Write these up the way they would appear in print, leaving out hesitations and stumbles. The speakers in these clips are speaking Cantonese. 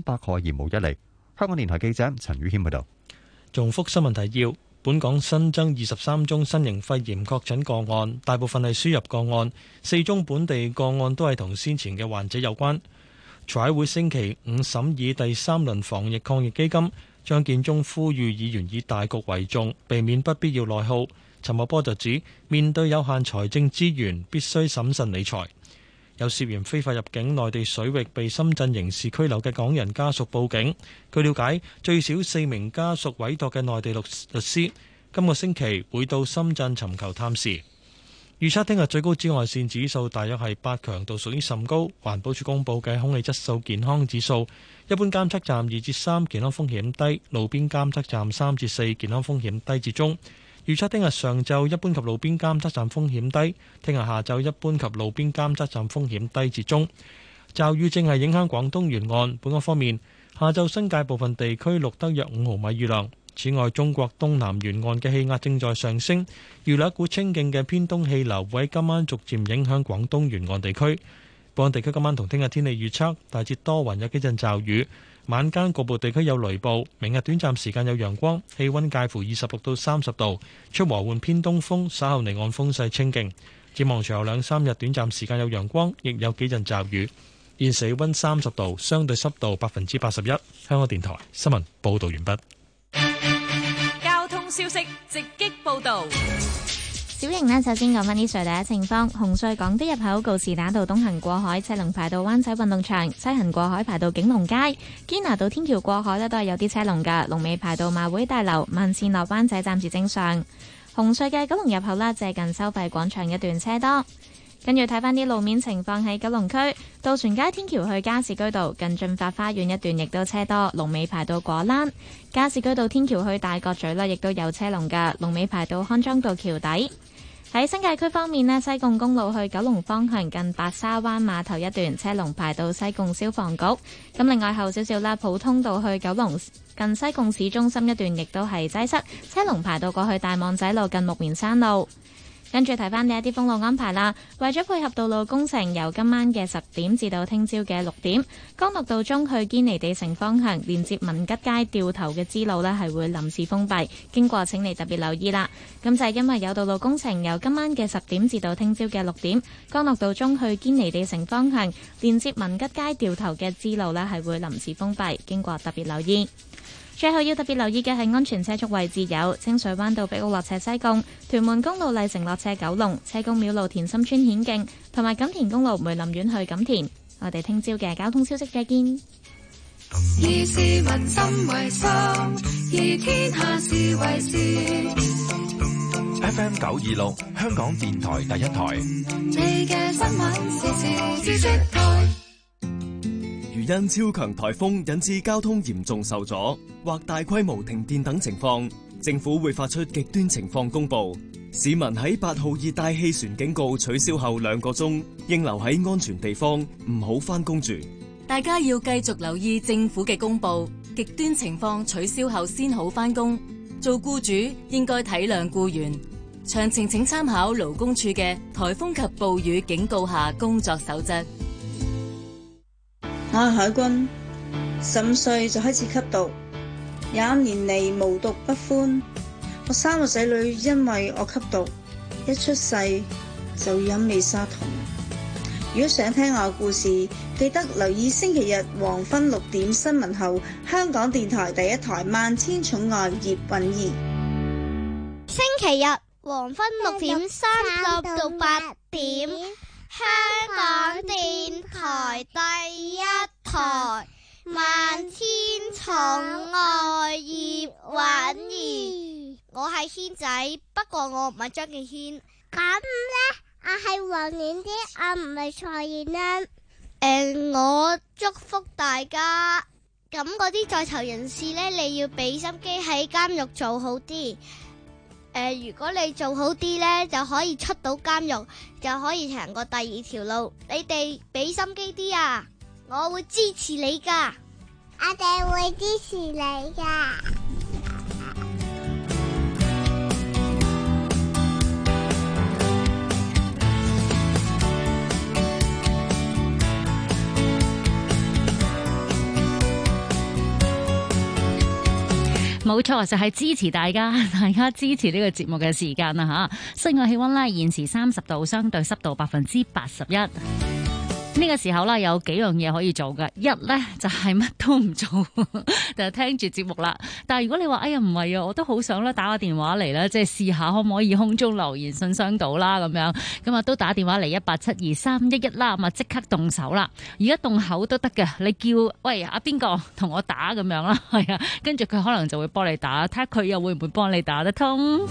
百害而無一利。香港電台記者陳宇謙報道。 重複新聞提要：本港新增23宗新型肺炎確診個案，大部分係輸入個案，4宗本地個案都係同先前嘅患者有關。財委會星期五審議第3輪防疫抗疫基金，張建宗呼籲議員以大局為重，避免不必要內耗。陳茂波就指，面對有限財政資源，必須審慎理財。有涉嫌非法入境內地水域被深圳刑事拘留嘅港人家屬報警。據了解，最少4名家屬委託嘅內地律師，今個星期會到深圳尋求探視。預測聽日最高紫外線指數大約係8，強度屬於甚高。環保署公佈嘅空氣質素健康指數，一般監測站2至3，健康風險低；路邊監測站3至4，健康風險低至中。預測聽日上晝一般及路邊監測站風險低，聽日下晝一般及路邊監測站風險低至中。驟雨正係影響廣東沿岸。本港方面，下晝新界部分地區錄得約5毫米雨量。此外，中國東南沿岸嘅氣壓正在上升，預料一股清勁嘅偏東氣流會喺今晚逐漸影響廣東沿岸地區。本港地區今晚同聽日天氣預測大致多雲，有幾陣驟雨，晚間局部地區有雷暴。明日短暫時間有陽光，氣溫介乎26到30度，吹和緩偏東風，稍後離岸風勢清勁。展望隨後2-3日短暫時間有陽光，亦有幾陣驟雨。現時氣溫30度，相對濕度81%。香港電台新聞報道完畢。 交通消息直擊報道。 小瑩呢，首先講返啲隧道嘅情況。紅隧港島入口告士打道東行過海，車龍排到灣仔運動場；西行過海排到景隆街。堅拿道天橋過海呢，都係有啲車龍㗎，龍尾排到馬會大樓。慢線落灣仔暫時正常。紅隧嘅九龍入口啦，借近收費廣場一段車多。跟住睇返啲路面情況，喺九龍區渡船街天橋去加士居道近駿發花園一段亦都車多，龍尾排到果欄。加士居道天橋去大角咀啦，亦都有車龍㗎，龍尾排到康莊道橋底。喺新界區方面呢，西貢公路去九龍方向近白沙灣碼頭一段車龍排到西貢消防局。咁另外後少少啦，普通道去九龍近西貢市中心一段亦都係擠塞，車龍排到過去大網仔路近木棉山路。跟住提翻呢一啲封路安排啦，為咗配合道路工程，由今晚嘅10點至到聽朝嘅6點，干諾道中去堅尼地城方向連接文吉街掉頭嘅支路呢係會臨時封閉，經過請你特別留意啦。咁就係因為有道路工程，由今晚嘅10點至到聽朝嘅6點，干諾道中去堅尼地城方向連接文吉街掉頭嘅支路呢係會臨時封閉，經過特別留意。最後要特別留意嘅係安全車速位置有清水灣道碧屋落斜西貢、屯門公路麗城落斜九龍、車公廟路田心村顯徑，同埋錦田公路梅林苑去錦田。我哋聽朝嘅交通消息再見。 以市民心為心，以天下事為事。 FM 926香港電台第一台。 你嘅新聞時事知識台。 如因超強颱風引致交通嚴重受阻或大規模停電等情況，政府會發出極端情況公佈。市民喺8號熱帶氣旋警告取消後2個鐘，應留喺安全地方，唔好返工住。 大家要繼續留意政府嘅公佈，極端情況取消後先好返工。做僱主應該體諒僱員。詳情請參考勞工處嘅颱風及暴雨警告下工作守則。 我係海軍，15歲就開始吸毒，25年嚟無毒不歡。我3個仔女因為我吸毒，一出世就要飲美沙酮。如果想聽我嘅故事，記得留意星期日黃昏6點新聞後，香港電台第一台《萬千寵愛葉蘊儀》。 星期日黃昏6點30到8點。香港電台第一台萬千寵愛葉蘊儀，我係軒仔，不過我唔係張敬軒。咁呢，我係黃婉之，我唔係蔡燕欣。我祝福大家，咁嗰啲在囚人士呢，你要俾心機喺監獄做好啲。如果你做好啲呢，就可以出到監獄，就可以行過第2條路。你哋俾心機啲啊，我會支持你噶。我哋會支持你噶。 冇錯，就係支持大家支持呢個節目嘅時間啦吓。室外氣溫呢，現時30度，相對濕度81%。呢個時候啦，有幾樣嘢可以做嘅。一呢，就係乜都唔做，就係聽住節目啦。但係如果你話哎呀唔係啊，我都好想咧打個電話嚟咧，即係試下可唔可以空中留言信箱到啦咁樣。咁啊都打電話嚟1872311啦，咁啊即刻動手啦。而家動口都得嘅，你叫喂阿邊個同我打咁樣啦，係啊，跟住佢可能就會幫你打，睇下佢又會唔會幫你打得通。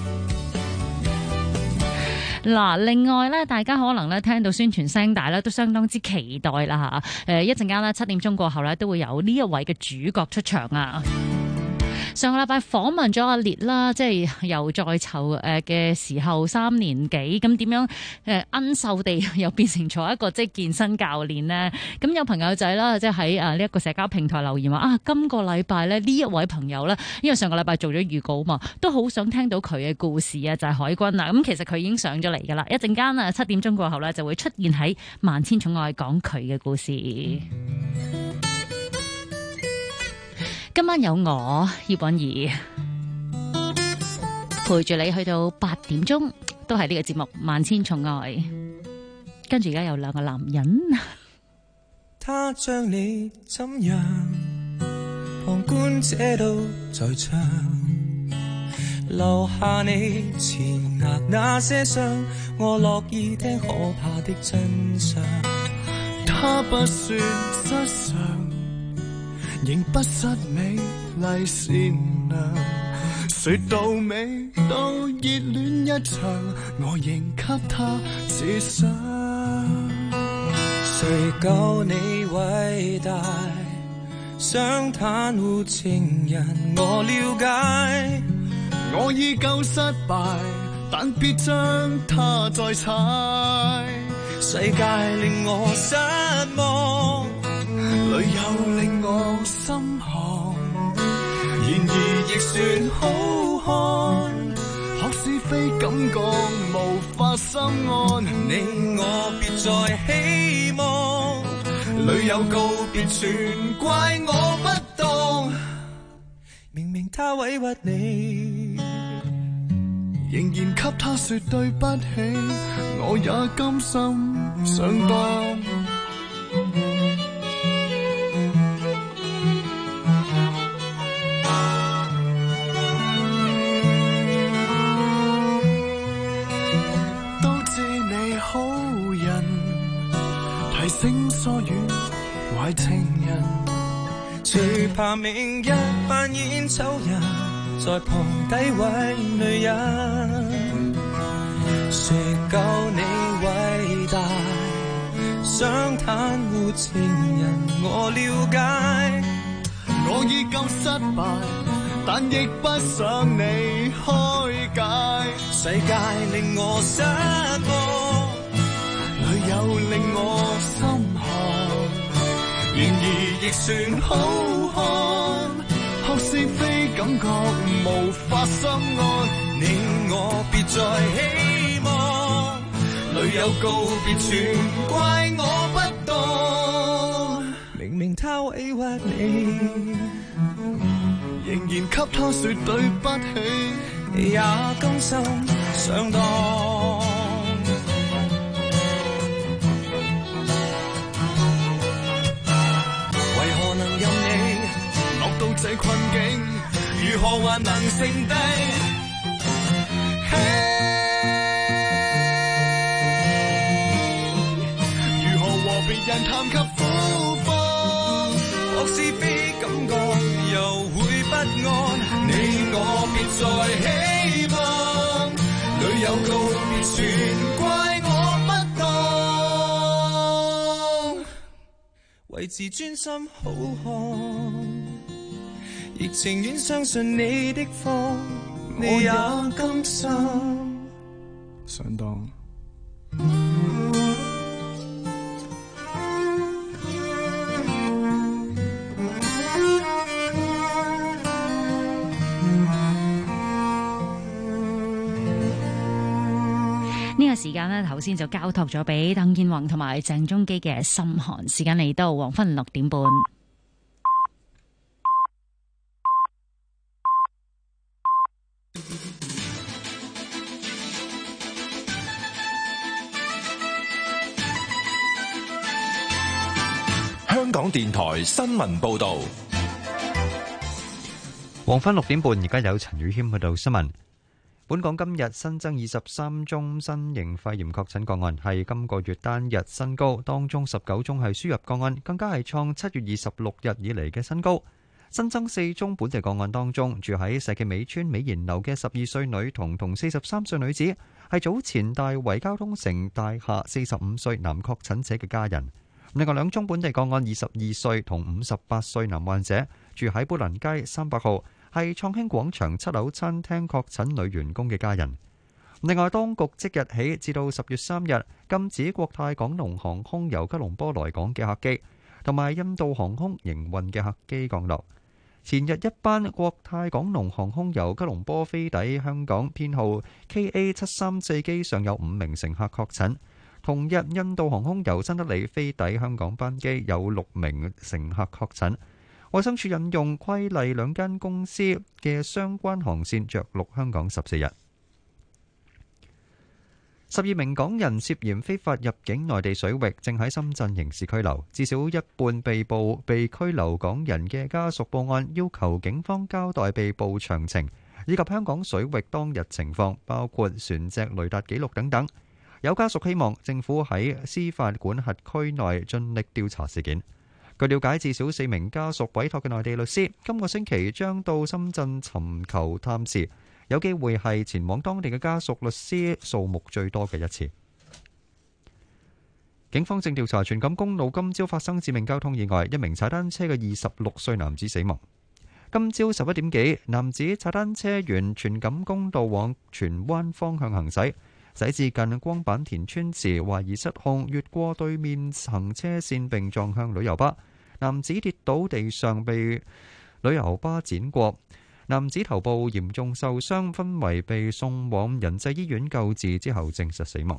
嗱，另外咧，大家可能咧聽到宣傳聲帶咧，都相當之期待啦嚇。一陣間咧7點鐘過後咧，都會有呢一位嘅主角出場啊。上個禮拜訪問咗阿烈啦，即係又在囚嘅時候3年幾，咁點樣奀瘦地又變成咗一個即係健身教練呢？咁有朋友仔啦，即係喺呢一個社交平台留言話啊，今個禮拜咧呢一位朋友咧，因為上個禮拜做咗預告嘛，都好想聽到佢嘅故事啊，就係海軍啦。咁其實佢已經上咗嚟噶啦，一陣間7點鐘過後咧就會出現喺萬千寵愛講佢嘅故事。今晚有我葉韻儀陪住你去到8點鐘，都係呢個節目萬千寵愛。跟住而家有兩個男人， 他將你怎樣，旁觀者都在場，留下你前額那些傷，我樂意聽可怕的真相。他不算失常，仍不失美麗善良，說到尾都熱戀一場，我仍給他設想。誰夠你偉大，想袒護情人我了解，我已夠失敗，但別將他再踩。世界令我失望，旅遊令我心寒，然而亦算好看。學是非感覺無法心安，你我別再希望，旅遊告別全怪我不當。明明他委屈你，仍然給他說對不起，我也甘心上當。提醒疏遠壞情人，最怕明日扮演醜人，在旁詆毀女人。誰夠你偉大，想袒護情人我了解，我已夠失敗，但亦不想你開解。世界令我失望，旅遊令我心寒，然而亦算好看。學是非感覺無法心安，你我別再希望，旅遊告別全怪我不當。明明他委屈你，仍然給他說對不起，也甘心上當。這困境如何還能剩低？如何和別人談及苦況？學是非感覺又會不安。你我別再希望，旅遊告別全怪我不當。為自尊心好看，亦情願相信你的謊，你也甘心上當。 呢個時間呢，頭先就交託咗俾鄧健泓同埋鄭中基嘅心寒。時間嚟到黃昏6點半。 港電台新聞報道。 黃昏6點半，而家有陳宇謙去到新聞。本港今日新增23宗新型肺炎確診個案，係今個月單日新高，當中19宗係輸入個案，更加係創7月26日以嚟嘅新高。新增4宗本地個案當中，住喺石硤尾村美賢樓嘅12歲女童同43歲女子，係早前大圍交通城大廈45歲男確診者嘅家人。另外2宗本地個案，22歲同58歲男患者住喺砵蘭街300號，係創興廣場7樓餐廳確診女員工嘅家人。另外，當局即日起至到10月3日禁止國泰港龍航空由吉隆坡來港嘅客機，同埋印度航空營運嘅客機降落。前日一班國泰港龍航空由吉隆坡飛抵香港編號 KA734 機上有5名乘客確診。同日，印度航空由新德里飛抵香港班機有6名乘客確診。衛生署引用規例2間公司嘅相關航線着陸香港14日。12名港人涉嫌非法入境內地水域，正喺深圳刑事拘留。至少一半被拘留港人嘅家屬報案，要求警方交代被捕詳情，以及香港水域當日情況，包括船隻雷達記錄等等。有家屬希望政府喺司法管轄區內盡力調查事件。據了解，至少4名家屬委託嘅內地律師，今個星期將到深圳尋求探視，有機會係前往當地嘅家屬律師數目最多嘅一次。警方正調查荃錦公路今朝發生致命交通意外，一名踩單車嘅26歲男子死亡。今朝11點幾，男子踩單車沿荃錦公路往荃灣方向行駛，駛至近光板田村時，懷疑失控，越過對面行車線並撞向旅遊巴。男子跌倒地上，被旅遊巴輾過。男子頭部嚴重受傷，昏迷被送往仁濟醫院救治，之後證實死亡。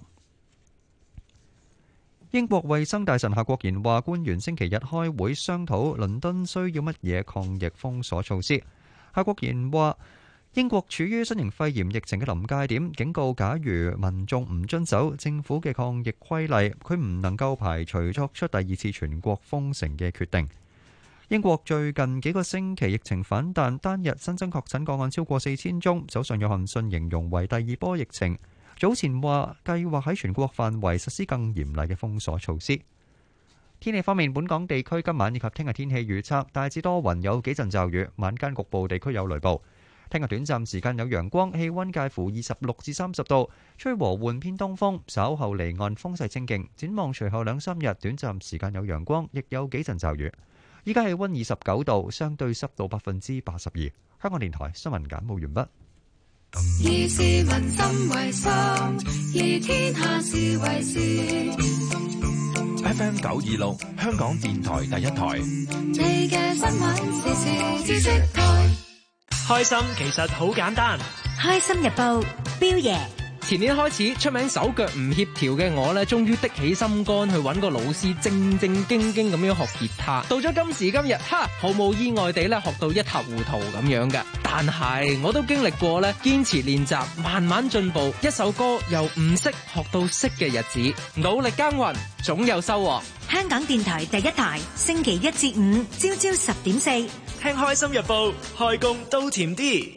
英國衛生大臣夏國賢話，官員星期日開會商討倫敦需要乜嘢抗疫封鎖措施。夏國賢話，英國處於新型肺炎疫情嘅臨界點，警告假如民眾唔遵守政府嘅抗疫規例，佢唔能夠排除作出第2次全國封城嘅決定。英國最近幾個星期疫情反彈，單日新增確診個案超過4000宗，首相約翰遜形容為第2波疫情。早前話計劃喺全國範圍實施更嚴厲嘅封鎖措施。天氣方面，本港地區今晚以及聽日天氣預測大致多雲，有幾陣驟雨，晚間局部地區有雷暴。聽日短暫時間有陽光，氣溫介乎26至30度，吹和緩偏東風，稍後離岸風勢清勁。展望隨後2-3日，短暫時間有陽光，亦有幾陣驟雨。依家氣溫29度，相對濕度82%。香港電台新聞簡報完畢。 以市民心為心，以天下事為事。 FM 926，香港電台第一台。 你嘅新聞時事知識台。 開心其實好簡單。 開心日報，標爺。 前年開始出名手腳唔協調嘅我呢，終於的起心肝去揾個老師正正經經咁樣學吉他。到咗今時今日，毫無意外地咧學到一塌糊塗咁樣嘅。但係我都經歷過咧堅持練習，慢慢進步，一首歌由唔識學到識嘅日子。努力耕耘，總有收穫。 香港電台第一台，星期1至5朝朝10點4， 聽開心日報，開工都甜啲。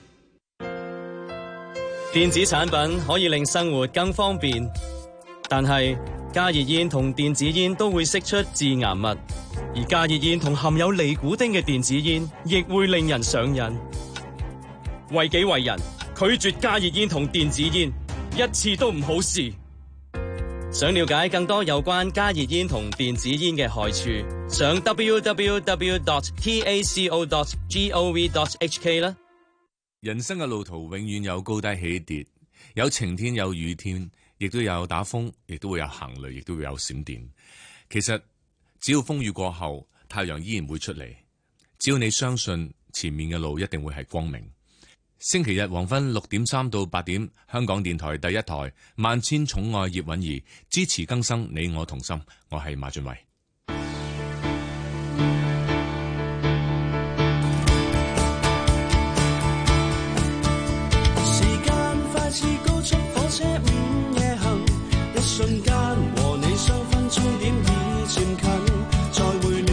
電子產品可以令生活更方便，但係加熱煙同電子煙都會釋出致癌物，而加熱煙同含有尼古丁嘅電子煙亦會令人上癮。為己為人，拒絕加熱煙同電子煙，一次都唔好試。想了解更多有關加熱煙同電子煙嘅害處，上 www.taco.gov.hk 啦。 人生嘅路途永遠有高低起跌，有晴天有雨天，亦都有打風，亦都會有行雷，亦都會有閃電。其實只要風雨過後，太陽依然會出嚟。只要你相信前面嘅路一定會係光明。星期日黃昏6點3到8點，香港電台第一台萬千寵愛葉韻儀，支持更生，你我同心。我係馬俊偉。 似高速火車午夜行，一瞬間和你相分終點已漸近，再會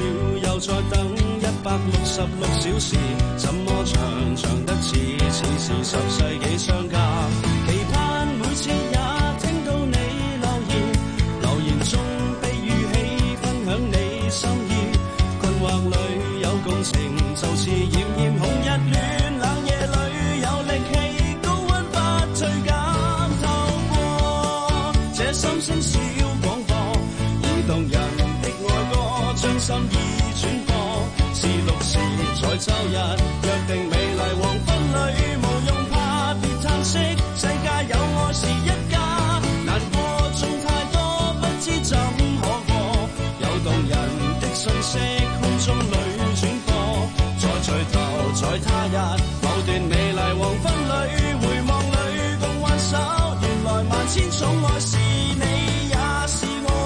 366小時，怎麼長長得似是10世紀相隔？期盼每次也聽到你留言中的語氣分享你心意，困惑裏有共情，就似炎炎紅日暖，冷夜裏有力氣，高溫不退減，透過這心聲小廣播，移動人的愛歌，將心意轉播，是綠時在秋日，約定美麗黃昏裏，無用怕別嘆息，世界有愛是一家，難過總太多，不知怎可過，有動人的訊息，空中裏轉播，再聚頭在他日，某段美麗黃昏裏，回望裏共挽手，原來萬千寵愛是你也是我。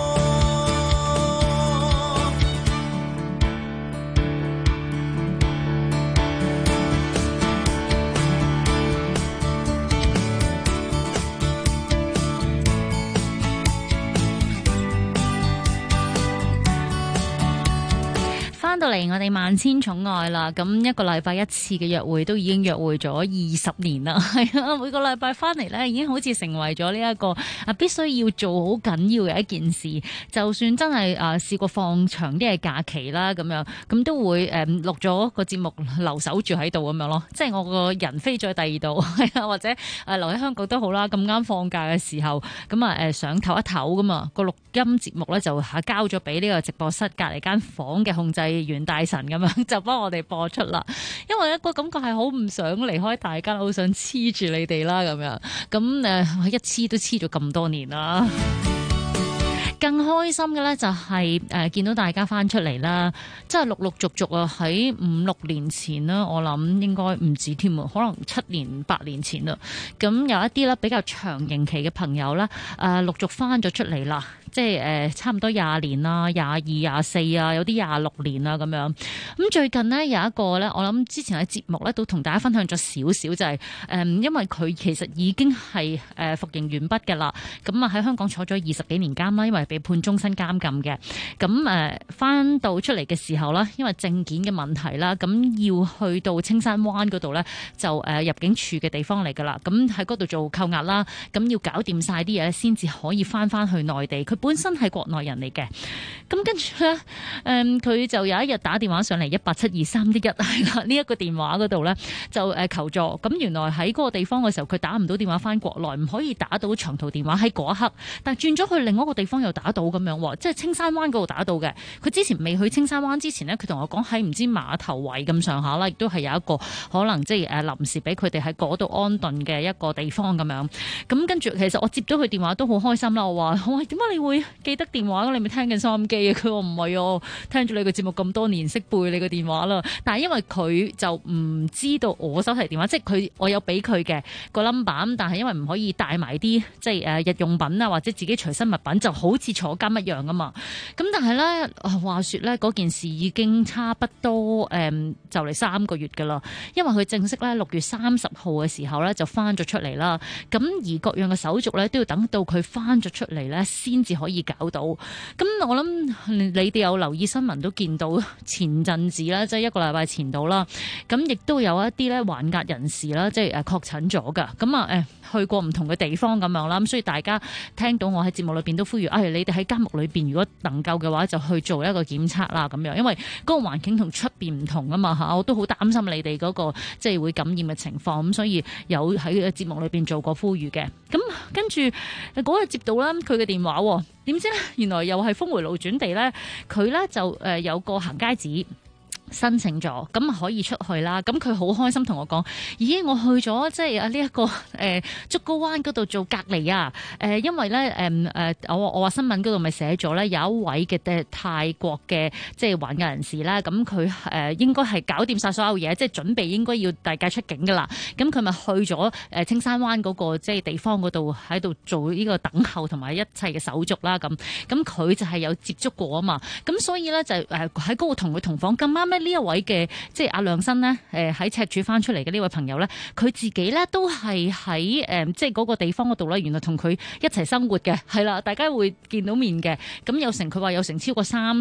翻到嚟我哋萬千寵愛啦，咁一個禮拜一次嘅約會都已經約會咗20年啦，係啊，每個禮拜翻嚟咧已經好似成為咗呢一個必須要做好緊要嘅一件事。就算真係試過放長啲嘅假期啦，咁樣咁都會錄咗個節目留守住喺度咁樣咯。即係我個人飛咗第二度，係啊，或者留喺香港都好啦。咁啱放假嘅時候，咁想唞一唞咁啊，個錄音節目咧就交咗俾呢個直播室隔離間房嘅控制袁大神咁樣就幫我哋播出啦，因為一個感覺係好唔想離開大家，好想黐住你哋啦咁樣，咁一黐都黐咗咁多年啦。更開心嘅咧就係見到大家翻出嚟啦，即係陸陸續續啊，喺5-6年前啦，我諗應該唔止添啊，可能7年8年前啦。咁有一啲咧比較長刑期嘅朋友啦，陸續翻咗出嚟啦，即係差唔多20年啦、22、24啊，有啲26年啊咁樣。咁最近呢，有一個咧，我諗之前喺節目咧都同大家分享咗少少，就係因為佢其實已經係服刑完畢嘅啦，咁啊喺香港坐咗20幾年監啦，因為被判終身監禁嘅。咁翻到出嚟嘅時候啦，因為證件嘅問題啦，咁要去到青山灣嗰度咧，就入境處嘅地方嚟噶啦。咁喺嗰度做扣押啦，咁要搞掂晒啲嘢先至可以翻去內地。佢本身係國內人嚟嘅，咁跟住咧，佢就有一日打電話上嚟1872311係啦，呢一個電話嗰度咧就求助。咁原來喺嗰個地方嘅時候，佢打唔到電話翻國內，唔可以打到長途電話喺嗰一刻，但係轉咗去另外一個地方又打到咁樣，即係青山灣嗰度打到嘅。佢之前未去青山灣之前呢，佢同我講喺唔知碼頭圍咁上下啦，亦都係有一個可能即係臨時俾佢哋喺嗰度安頓嘅一個地方咁樣。咁跟住其實我接咗佢電話都好開心啦。我話點解你會記得電話？你咪聽緊收音機啊？佢話唔係啊，聽咗你個節目咁多年，識背你個電話啦。但係因為佢就唔知道我手提電話，即係我有俾佢嘅個 number， 但係因為唔可以帶埋啲即係日用品啊，或者自己隨身物品，就好似坐監一樣啊嘛。咁但係咧話說咧，嗰件事已經差不多就嚟3個月噶啦，因為佢正式咧6月30號嘅時候咧就翻咗出嚟啦。咁而各樣嘅手續咧都要等到佢翻咗出嚟咧先至可以搞到。咁我諗你哋有留意新聞都見到前陣子啦，即係1個禮拜前度啦，咁亦都有一啲咧還押人士啦，即係確診咗噶。咁啊去過唔同嘅地方咁樣啦，咁所以大家聽到我喺節目裏邊都呼籲，你哋喺監獄裏邊如果能夠嘅話就去做一個檢測啦咁樣，因為嗰個環境同出邊唔同啊嘛嚇，我都好擔心你哋嗰個即係會感染嘅情況，咁所以有喺節目裏邊做過呼籲嘅。咁跟住嗰日接到啦佢嘅電話，點知咧原來又係峰迴路轉地咧，佢咧就有個行街紙申請咗，咁可以出去啦。咁佢好開心同我講，咦，我去咗即係呢一個竹篙灣嗰度做隔離啊。因為咧我話新聞嗰度咪寫咗咧，有一位嘅泰國嘅即係還押人士啦。咁佢應該係搞掂晒所有嘢，即係準備應該要大家出境噶啦。咁佢咪去咗青山灣嗰個即係地方嗰度喺度做呢個等候同埋一切嘅手續啦。咁佢就係有接觸過啊嘛。咁所以咧就喺嗰度同佢同房咁啱咧。呢一位嘅即係阿亮新呢，喺赤柱翻出嚟嘅呢位朋友咧，佢自己咧都係喺即係嗰個地方嗰度咧，原來同佢一齊生活嘅，係啦，大家會見到面嘅。咁佢話有成超過30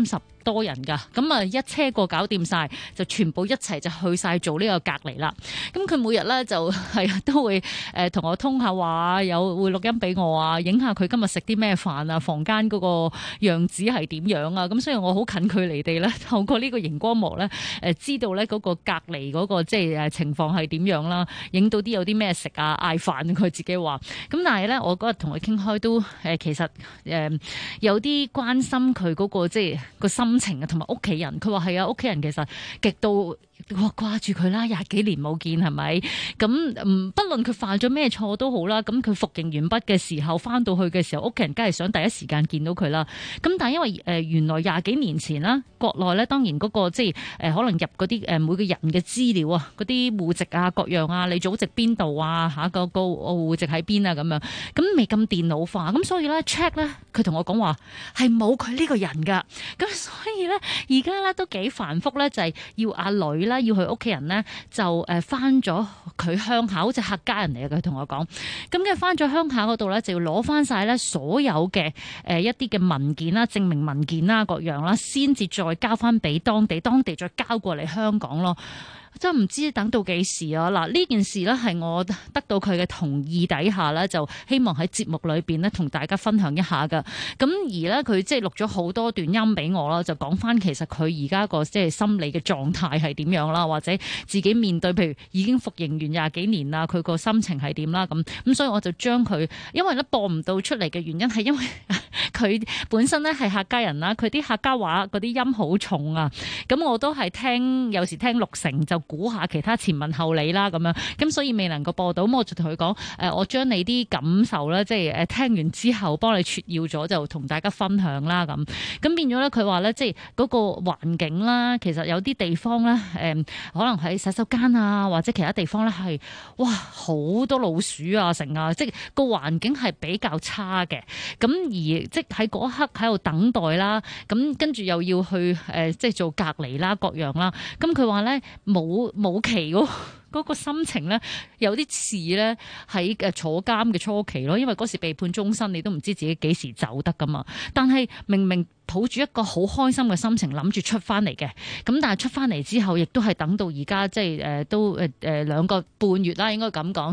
多人㗎，咁啊一車過搞掂晒，就全部一齊就去晒做呢個隔離啦。咁佢每日咧就係都會同我通下話，有會錄音俾我啊，影下佢今日食啲咩飯啊，房間嗰個樣子係點樣啊。咁所以我好近距離地咧透過呢個熒光幕咧知道咧嗰個隔離嗰個即係情況係點樣啦，影到啲有啲咩食啊，嗌飯佢自己話。咁但係咧我嗰日同佢傾開都其實有啲關心佢嗰個即係個心情啊，同埋屋企人。佢話係啊，屋企人其實極度掛住佢啦，20幾年冇見係咪？咁不論佢犯咗咩錯都好啦，咁佢服刑完畢嘅時候翻到去嘅時候，屋企人梗係想第一時間見到佢啦。咁但係因為原來20幾年前啦，國內咧當然嗰個即係可能入嗰啲每個人嘅資料啊，嗰啲戶籍啊各樣啊，你祖籍邊度啊，下個戶籍喺邊啊咁樣，咁未咁電腦化，咁所以咧 check 咧，佢同我講話係冇佢呢個人㗎。咁所以咧而家咧都幾繁複咧，就係要阿女啦，要佢屋企人咧就翻咗佢鄉下，好似客家人嚟嘅。佢同我講，咁嘅翻咗鄉下嗰度咧，就要攞翻晒咧所有嘅一啲嘅文件啦、證明文件啦、各樣啦，先至再交翻俾當地再交過嚟香港咯。真唔知等到幾時啊！嗱，呢件事呢係我得到佢嘅同意底下呢，就希望喺節目裏邊呢同大家分享一下噶。咁而呢，佢即係錄咗好多段音俾我啦，就講翻其實佢而家個即係心理嘅狀態係點樣啦，或者自己面對譬如已經服刑完20幾年啦，佢個心情係點啦咁。所以我就將佢，因為咧播唔到出嚟嘅原因係因為佢本身呢係客家人啦，佢啲客家話嗰啲音好重啊。咁我都係聽，有時聽6成就估下其他前文後理啦咁樣，咁所以未能夠播到。咁我就同佢講，我將你啲感受咧，即係聽完之後幫你撮要咗，就同大家分享啦咁。咁變咗咧，佢話咧，即係嗰個環境啦，其實有啲地方咧，可能喺洗手間啊，或者其他地方咧係，哇好多老鼠啊成啊，即係個環境係比較差嘅。咁而即係喺嗰一刻喺度等待啦，咁跟住又要去即係做隔離啦，各樣啦。咁佢話咧冇期嗰個心情咧，有啲似咧喺坐監嘅初期咯，因為嗰時被判終身，你都唔知自己幾時走得噶嘛。但係明明抱住一個好開心嘅心情，諗住出翻嚟嘅，咁但係出翻嚟之後，亦都係等到而家即係都2個半月啦，應該咁講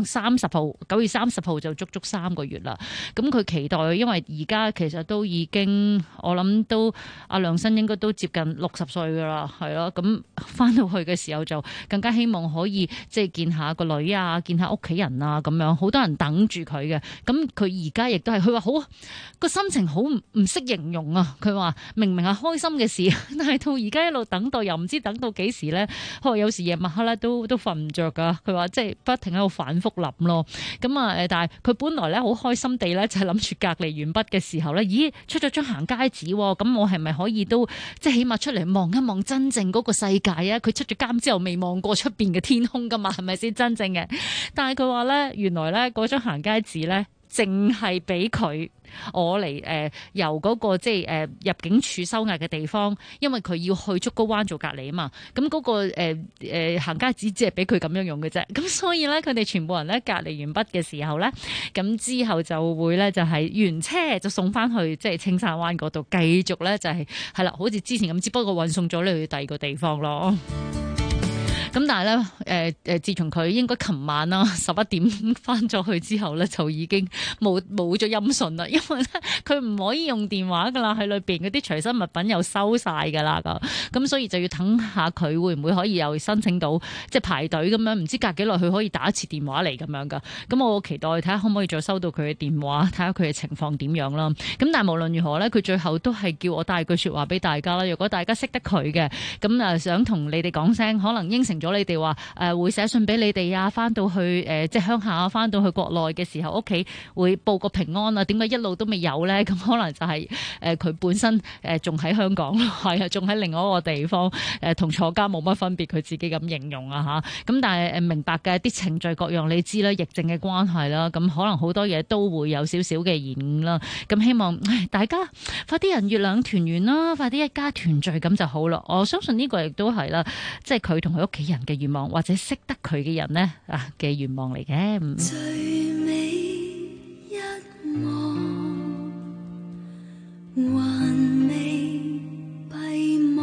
，9月30號就足足3個月啦。咁佢期待，因為而家其實都已經，我諗都阿梁生應該都接近60歲噶啦，係咯。咁翻到去嘅時候就更加希望可以即係見下個女啊，見下屋企人啊咁樣，好多人等住佢嘅。咁佢而家亦都係，佢話好個心情好唔識形容啊。佢話明明係開心嘅事，但係到而家一路等待，又唔知等到幾時咧。可能有時夜晚黑咧都瞓唔着噶。佢話即係不停喺度反覆諗咯。咁啊但係佢本來咧好開心地咧就係諗住隔離完畢嘅時候咧，咦出咗張行街紙喎，咁我係咪可以都即係起碼出嚟望一望真正嗰個世界啊？佢出咗監之後未望過出邊嘅天空噶嘛，係咪先真正嘅？但係佢話咧，原來咧嗰張行街紙咧，淨係俾佢我嚟由嗰個即係入境處收押嘅地方，因為佢要去竹篙灣做隔離啊嘛。咁嗰個行街紙只係俾佢咁樣用嘅啫。咁所以咧，佢哋全部人咧隔離完畢嘅時候咧，咁之後就會咧就係原車就送翻去即係青山灣嗰度繼續咧就係啦，好似之前咁，只不過運送咗你去第二個地方咯。咁但係咧，自從佢應該琴晚啦11點翻咗去之後咧，就已經冇咗音訊啦，因為咧佢唔可以用電話噶啦，喺裏邊嗰啲隨身物品又收晒噶啦咁所以就要等下佢會唔會可以又申請到即係排隊咁樣，唔知隔幾耐佢可以打一次電話嚟咁樣噶。咁我期待睇下可唔可以再收到佢嘅電話，睇下佢嘅情況點樣啦。咁但係無論如何咧，佢最後都係叫我帶句說話俾大家啦。如果大家識得佢嘅，咁想同你哋講聲，可能應承咗你哋話會寫信俾你哋啊，翻到去即係鄉下啊，翻到去國內嘅時候，屋企會報個平安啊。點解一路都未有咧？咁可能就係佢本身仲喺香港咯，係啊，仲喺另外一個地方同坐監冇乜分別，佢自己咁形容啊嚇。咁但係明白嘅啲程序各樣，你知啦，疫症嘅關係啦，咁可能好多嘢都會有少少嘅延誤啦。咁希望大家快啲人月兩團圓啦，快啲一家團聚咁就好啦。我相信呢個亦都係啦，即係佢同佢屋企人嘅願望，或者識得佢嘅人呢嘅願望嚟嘅。 最美一望，還未閉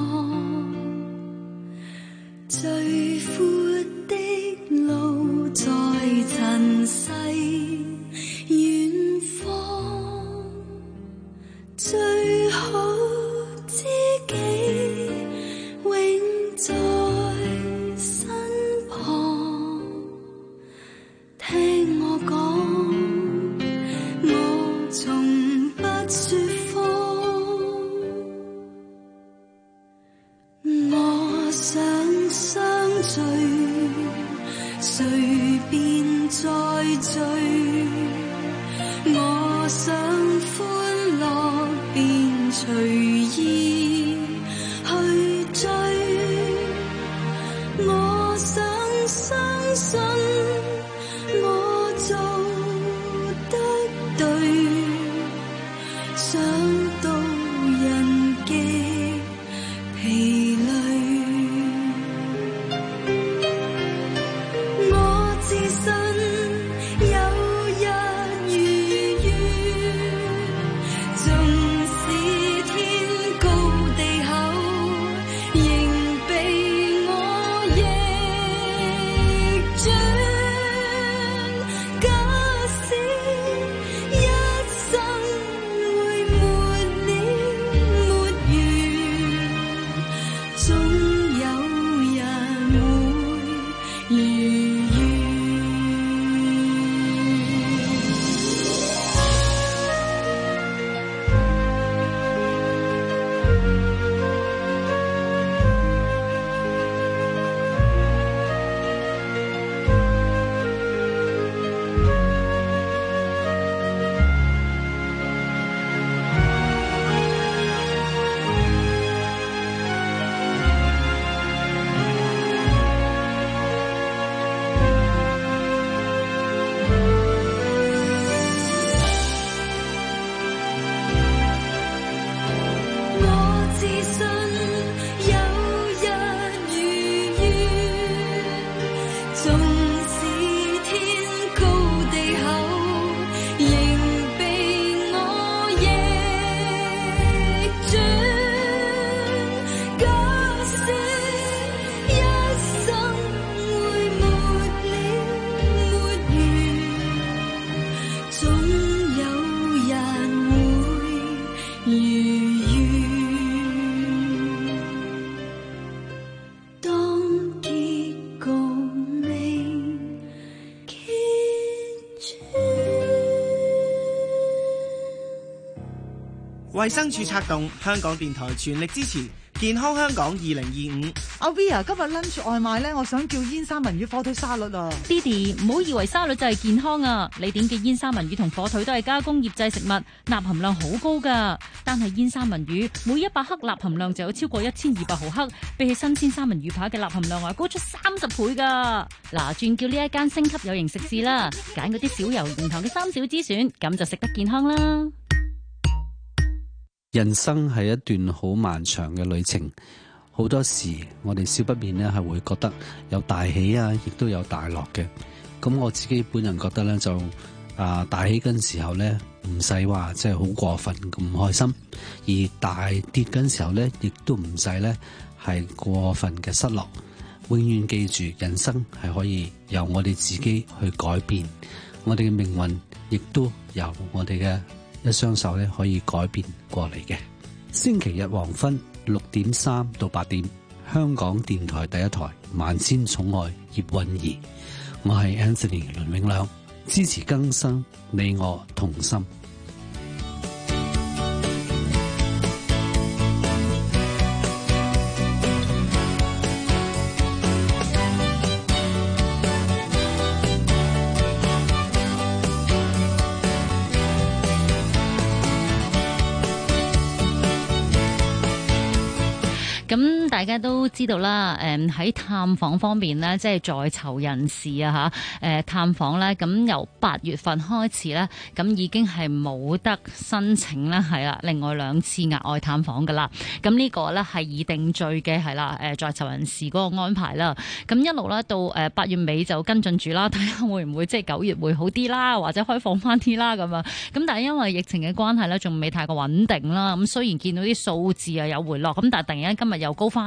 最闊的路在塵世遠方，最好知己永在身旁。聽我講，我從不說謊，我想相聚，誰便再聚，我想歡樂便隨意去追，我想相信我做得對，想到人極疲累，我自信有日如願，縱使天高地厚，仍被我逆轉。假使一生會沒了沒完，總有人會如願。我自信有日如願，縱使天高地厚，仍被我逆轉。假使一生會沒了沒完，總有人會如願。當結局未揭衛生署策動，香港電台全力支持健康香港2025。 阿 V 啊，今日 lunch 外賣咧，我想叫煙三文魚火腿沙律啊。 爹哋，唔好以為沙律就係健康啊！你點嘅煙三文魚同火腿都係加工醃製食物，鈉含量好高噶。單係煙三文魚每100克鈉含量就有超過1200毫克，比起新鮮三文魚扒嘅鈉含量高出30倍噶。嗱，轉叫呢一間升級有型食肆啦，揀嗰啲少油鹽糖嘅3小之選，咁就食得健康啦。 人生係一段好漫長嘅旅程，好多時我哋少不免咧係會覺得有大喜啊，亦都有大落嘅。咁我自己本人覺得咧就大喜嗰陣時候咧唔使話即係好過分咁開心，而大跌嗰陣時候咧亦都唔使咧係過分嘅失落。永遠記住，人生係可以由我哋自己去改變，我哋嘅命運亦都由我哋嘅一雙手咧可以改變過嚟嘅。星期日黃昏6點3到8點，香港電台第一台萬千寵愛葉韻儀，我係 Anthony 倫永亮，支持更新，你我同心。 咁大家都知道啦，喺探訪方面呢，即係在囚人士啊嚇，探訪咧，咁由8月份開始咧，咁已經係冇得申請啦，係啦，另外2次額外探訪噶啦。咁呢個咧係已定罪嘅係啦，在囚人士嗰個安排啦。咁一路咧到8月尾就跟進住啦，睇下會唔會即係9月會好啲啦，或者開放翻啲啦咁啊。咁但係因為疫情嘅關係咧，仲未太過穩定啦。咁雖然見到啲數字啊有回落，咁但係突然間今日又高翻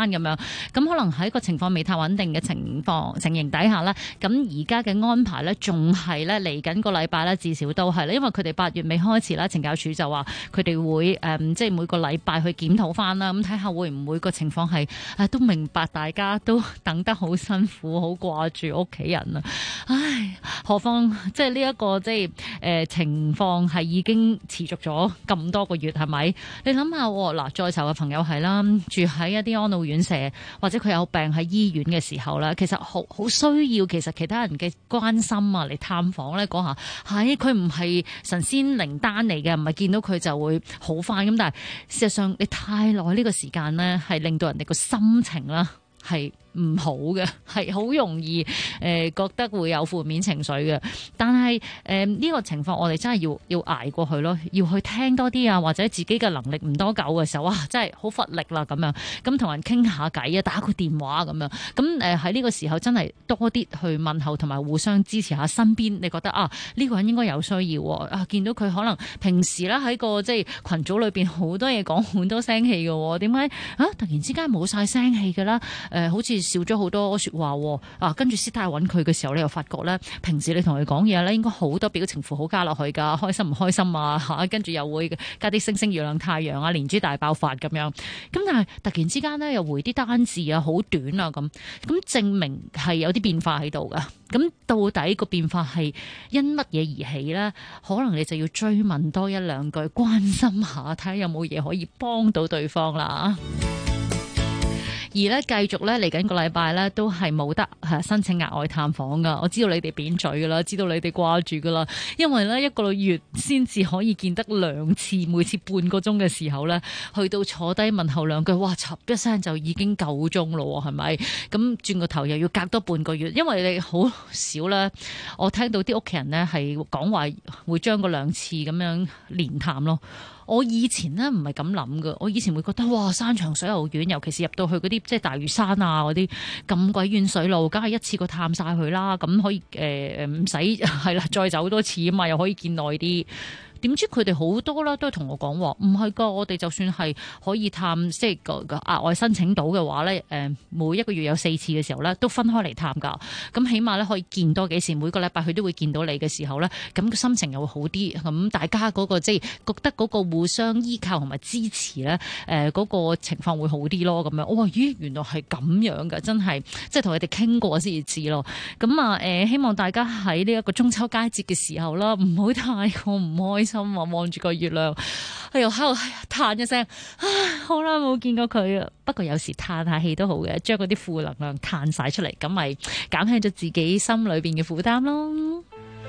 翻咁樣。咁可能喺個情況未太穩定嘅情形底下咧，咁而家嘅安排咧，仲係咧嚟緊個禮拜咧，至少都係咧，因為佢哋8月尾開始啦，懲教署就話佢哋會即係每個禮拜去檢討翻啦，咁睇下會唔會個情況係都明白大家都等得好辛苦，好掛住屋企人啊！唉，何況即係呢一個即係情況係已經持續咗咁多個月，係咪？你諗下嗱，在囚嘅朋友係啦，住喺一啲安老院舍，或者佢有病喺醫院嘅時候咧，其實好需要其實其他人嘅關心啊，嚟探訪咧嗰下，佢唔係神仙靈丹嚟嘅，唔係見到佢就會好返咁，但係事實上你太耐呢個時間咧，係令到人哋個心情啦係唔好嘅，係好容易覺得會有負面情緒嘅。但係呢個情況我哋真係要捱過去咯，要去聽多啲啊，或者自己嘅能力唔多夠嘅時候，哇，真係好乏力啦咁樣。咁同人傾下偈啊，打個電話咁樣。咁喺呢個時候真係多啲去問候同埋互相支持下身邊。你覺得呢個人應該有需要啊？見到佢可能平時咧喺個即係群組裏邊好多嘢講，好多聲氣嘅，點解突然之間冇晒聲氣嘅啦？好似少咗好多說話跟住師太揾佢嘅時候，你又發覺咧，平時你同佢講嘢咧，應該好多表情符號加落去噶，開心唔開心啊跟住又會加啲星星、月亮、太陽啊，連珠大爆發咁樣。咁但係突然之間咧，又回啲單字啊，好短啊咁證明係有啲變化喺度噶。咁到底個變化係因乜嘢而起咧？可能你就要追問多一兩句，關心下，睇下有冇嘢可以幫到對方啦。而咧繼續咧嚟緊個禮拜咧都係冇得申請額外探訪噶。我知道你哋扁嘴噶啦，知道你哋掛住噶啦，因為咧1個月先至可以見得2次，每次半個鐘嘅時候咧，去到坐低問候兩句，哇，嚓一聲就已經夠鐘咯，係咪？咁轉個頭又要隔多半個月，因為你好少咧，我聽到啲屋企人咧係講話會將個2次咁樣連探咯。我以前咧唔係咁諗㗎，我以前會覺得哇，山長水又遠，尤其是入到去嗰啲即係大嶼山啊嗰啲咁鬼遠水路，梗係一次過探晒佢啦，咁可以唔使係啦，再走多次啊嘛，又可以見耐啲。點知佢哋好多啦，都係同我講話唔係㗎，我哋就算係可以探，即係個額外申請到嘅話咧，每1個月有4次嘅時候咧，都分開嚟探㗎。咁起碼咧可以見多幾次，每個禮拜佢都會見到你嘅時候咧，咁個心情又會好啲。咁大家嗰個即係覺得嗰個互相依靠同埋支持咧，嗰個情況會好啲咯。咁樣我話咦，原來係咁樣㗎，真係即係同佢哋傾過先至知咯。咁希望大家喺呢一個中秋佳節嘅時候啦，唔好太過唔開心。望住個月亮，又喺度嘆一聲，好耐冇見過佢啊！不過有時嘆下氣都好嘅，將嗰啲負能量嘆晒出嚟，咁咪減輕咗自己心裏邊嘅負擔咯。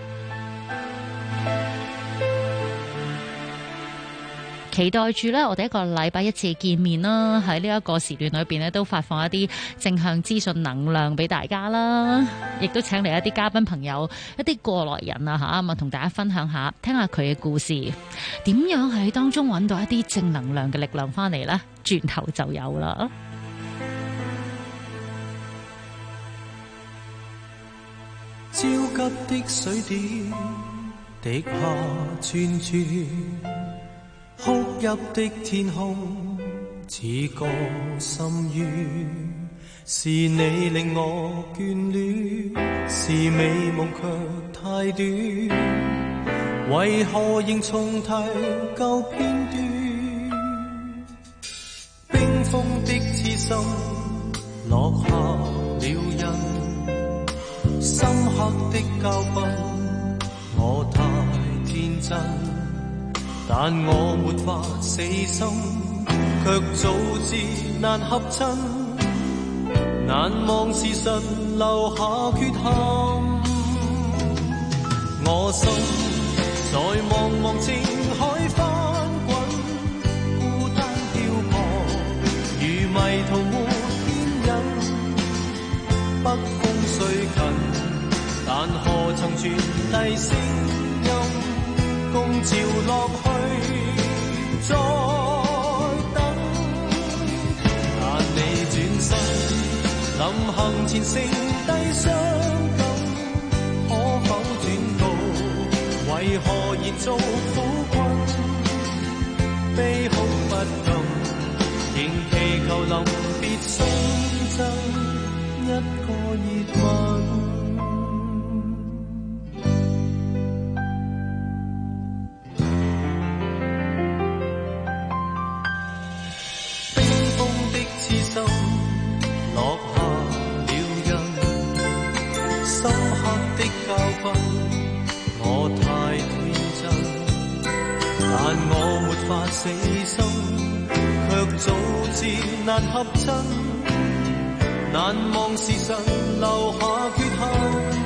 期待住咧，我哋1個禮拜1次見面啦。喺呢一個時段裏邊咧，都發放一啲正向資訊能量俾大家啦。亦都請嚟一啲嘉賓朋友，一啲過來人啊嚇，同大家分享下，聽下佢嘅故事，點樣喺當中揾到一啲正能量嘅力量翻嚟呢？轉頭就有啦。 焦急的水點滴下串串，哭泣的天空似個深淵，是你令我眷戀，是美夢卻太短，為何仍重提舊片段？冰封的痴心落下了印，深刻的教訓，我太天真，但我沒法死心，卻早知難合襯，難忘時辰留下缺陷。我心在茫茫情海翻滾，孤單漂泊，如迷途沒牽引。北風雖近，但何曾傳遞聲音，共潮落去再等。但你轉身臨行前剩低傷感，可否轉告為何延續苦困？悲哭不禁，仍祈求臨別送贈一個熱吻。冰封的刺心落下了印，深刻的教訓我太天真，但我沒法死心，卻早知難合襯，難忘時辰留下缺陷。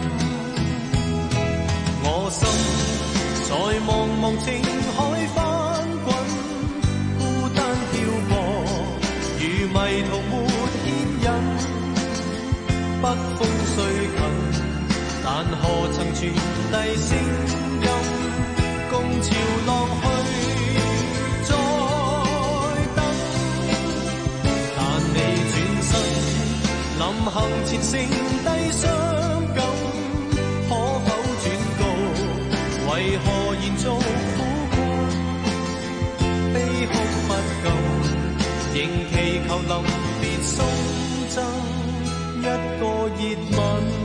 我心在茫茫情海翻滾，孤單漂泊，如迷途沒牽引。北風雖近，但何曾傳遞聲音，共潮浪去再等。但你轉身臨行前剩低傷感，可否轉告為何延續苦困，悲哭不禁，仍祈求臨別送贈一個熱吻。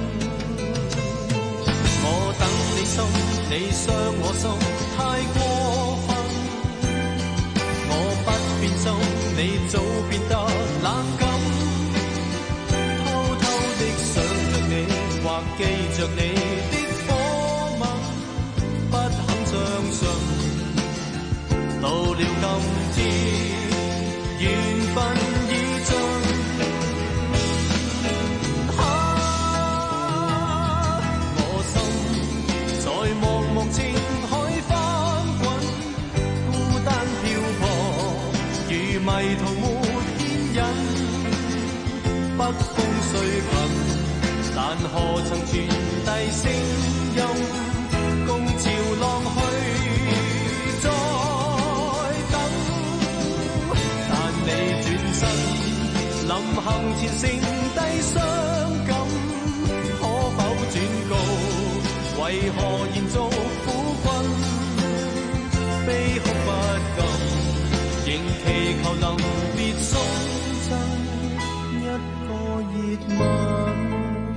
我等你心，你傷我心，太過分。我不變心，你早變得冷感。偷偷的想着你，或記着你的火吻，不肯相信。到了今天，緣分已盡。情海翻滾，孤單漂泊，如迷途沒牽引。北風雖近，但何曾傳遞聲音，共潮浪去再等。但你轉身臨行前剩低傷感，可否轉告為何延續苦困，悲哭不禁，仍祈求臨別送贈一個熱吻。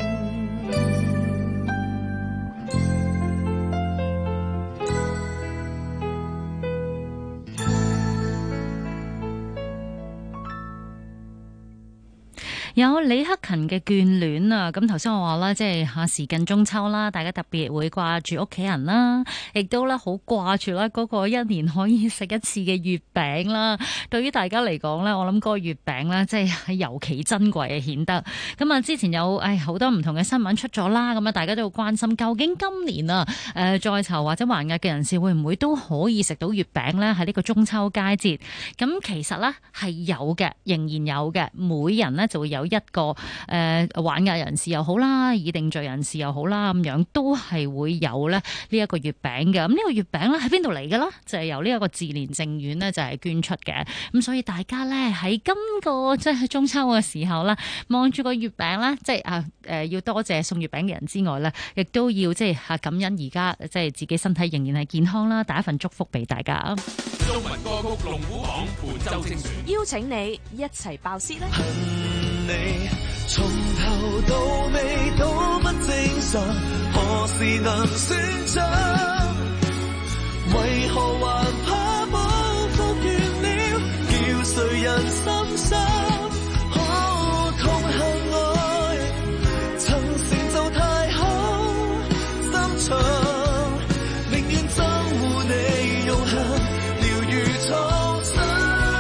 有李克勤嘅眷戀啊，咁頭先我話啦，即係時近中秋啦，大家特別會掛住屋企人啦，亦都咧好掛住啦嗰個一年可以食一次嘅月餅啦。對於大家嚟講咧，我諗嗰個月餅咧，即係尤其珍貴嘅顯得。咁啊，之前有好多唔同嘅新聞出咗啦，咁啊，大家都好關心，究竟今年啊在囚或者還押嘅人士會唔會都可以食到月餅咧？喺呢個中秋佳節，咁其實咧係有嘅，仍然有嘅，每人咧就會有一個還押人士又好啦，已定罪人士又好啦，咁樣都係會有咧呢一個月餅嘅。咁呢個月餅咧喺邊度嚟嘅咧？就係由呢一個自憐政院咧就係捐出嘅。咁所以大家咧喺今個即係中秋嘅時候咧，望住個月餅咧，即係要多謝送月餅嘅人之外咧，亦都要即係感恩而家即係自己身體仍然係健康啦，打一份祝福俾大家。 中文歌曲龍虎榜本周精選， 邀請你一齊爆屍啦！ 你從頭到尾都不正常，何時能算賬？為何還怕報復完了，叫誰人心傷？可痛恨愛，曾成就太好，心腸寧願憎惡你用恨療癒創傷。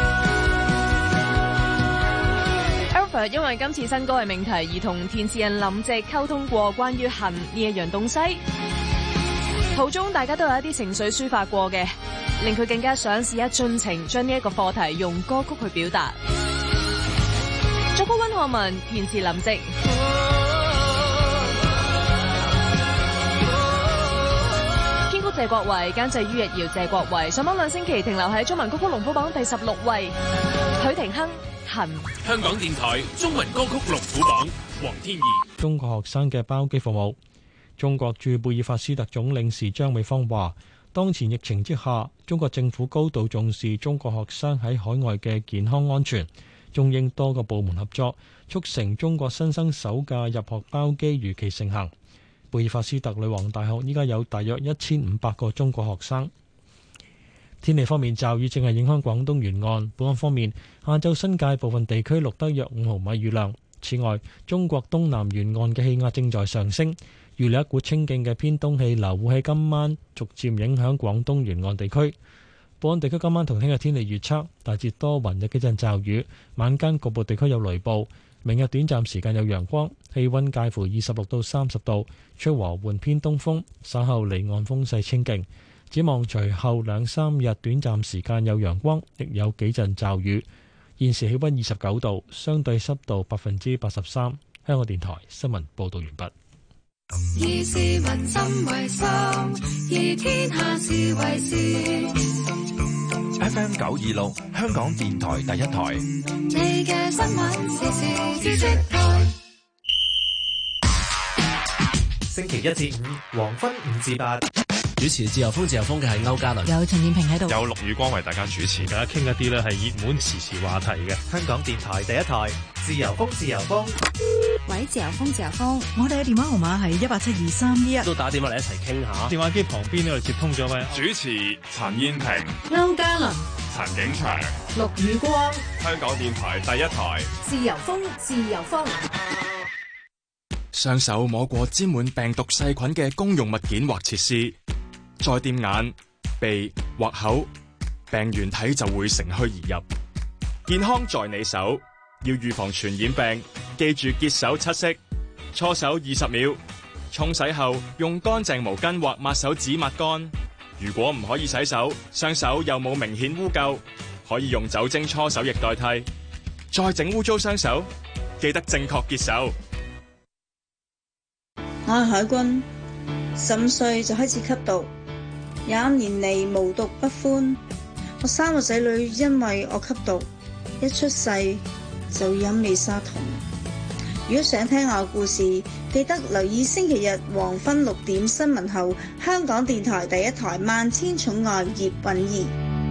因為今次新歌嘅命題而同填詞人林夕溝通過關於恨呢一樣東西，途中大家都有一啲情緒抒發過嘅，令佢更加想試一盡情將呢一個課題用歌曲去表達。作曲溫漢文，填詞林夕。編曲謝國維，監製于逸堯、謝國維，上榜2星期停留喺中文歌曲龍虎榜第16位。許廷鏗。 香港電台中文歌曲龍虎榜，黃天怡。 中國學生嘅包機服務。中國駐貝爾法斯特總領事張美芳話，當前疫情之下，中國政府高度重視中國學生喺海外嘅健康安全， 中英多個部門合作，促成中國新生首架入學包機如期成行。貝爾法斯特女王大學依家有大約1500個中國學生。天氣方面，驟雨正係影響廣東沿岸。本港方面，下晝新界部分地區錄得約5毫米雨量。此外，中國東南沿岸嘅氣壓正在上升，預料一股清勁嘅偏東氣流會喺今晚逐漸影響廣東沿岸地區。本港地區今晚同聽日天氣預測大致多雲，有幾陣驟雨，晚間局部地區有雷暴。明日短暫時間有陽光，氣溫介乎26到30度，吹和緩偏東風，稍後離岸風勢清勁。展望隨後2-3日短暫時間有陽光，亦有幾陣驟雨。現時氣溫29度，相對濕度83%。香港電台新聞報道完畢。 以市民心為心，以天下事為事。 FM 926，香港電台第一台。 你嘅新聞時事知識台。 星期一至五，黃昏5至8。 主持自由風嘅係歐嘉倫， 有陳燕平喺度， 有陸宇光為大家主持， 大家傾一啲咧係熱門時事話題嘅。 香港電台第一台，自由風，自由風。 喂，自由風，自由風，我哋嘅電話號碼係1872311， 都打電話嚟一齊傾下。 電話機旁邊呢度接通咗位主持陳燕平、 歐嘉倫、 陳景祥、 陸宇光， 香港電台第一台， 自由風，自由風。 雙手摸過沾滿病毒細菌嘅公用物件或設施，再掂眼、鼻或口，病原體就會乘虛而入。健康在你手，要預防傳染病，記住潔手7式，搓手20秒，沖洗後用乾淨毛巾或抹手紙抹乾。如果唔可以洗手，雙手又冇明顯污垢，可以用酒精搓手液代替。再整污糟雙手，記得正確潔手。 我係海軍，15歲就開始吸毒。25年嚟無毒不歡，我3個仔女因為我吸毒，一出世就飲美沙酮。如果想聽我嘅故事，記得留意星期日黃昏6點新聞後，香港電台第一台《萬千寵愛葉韻儀》。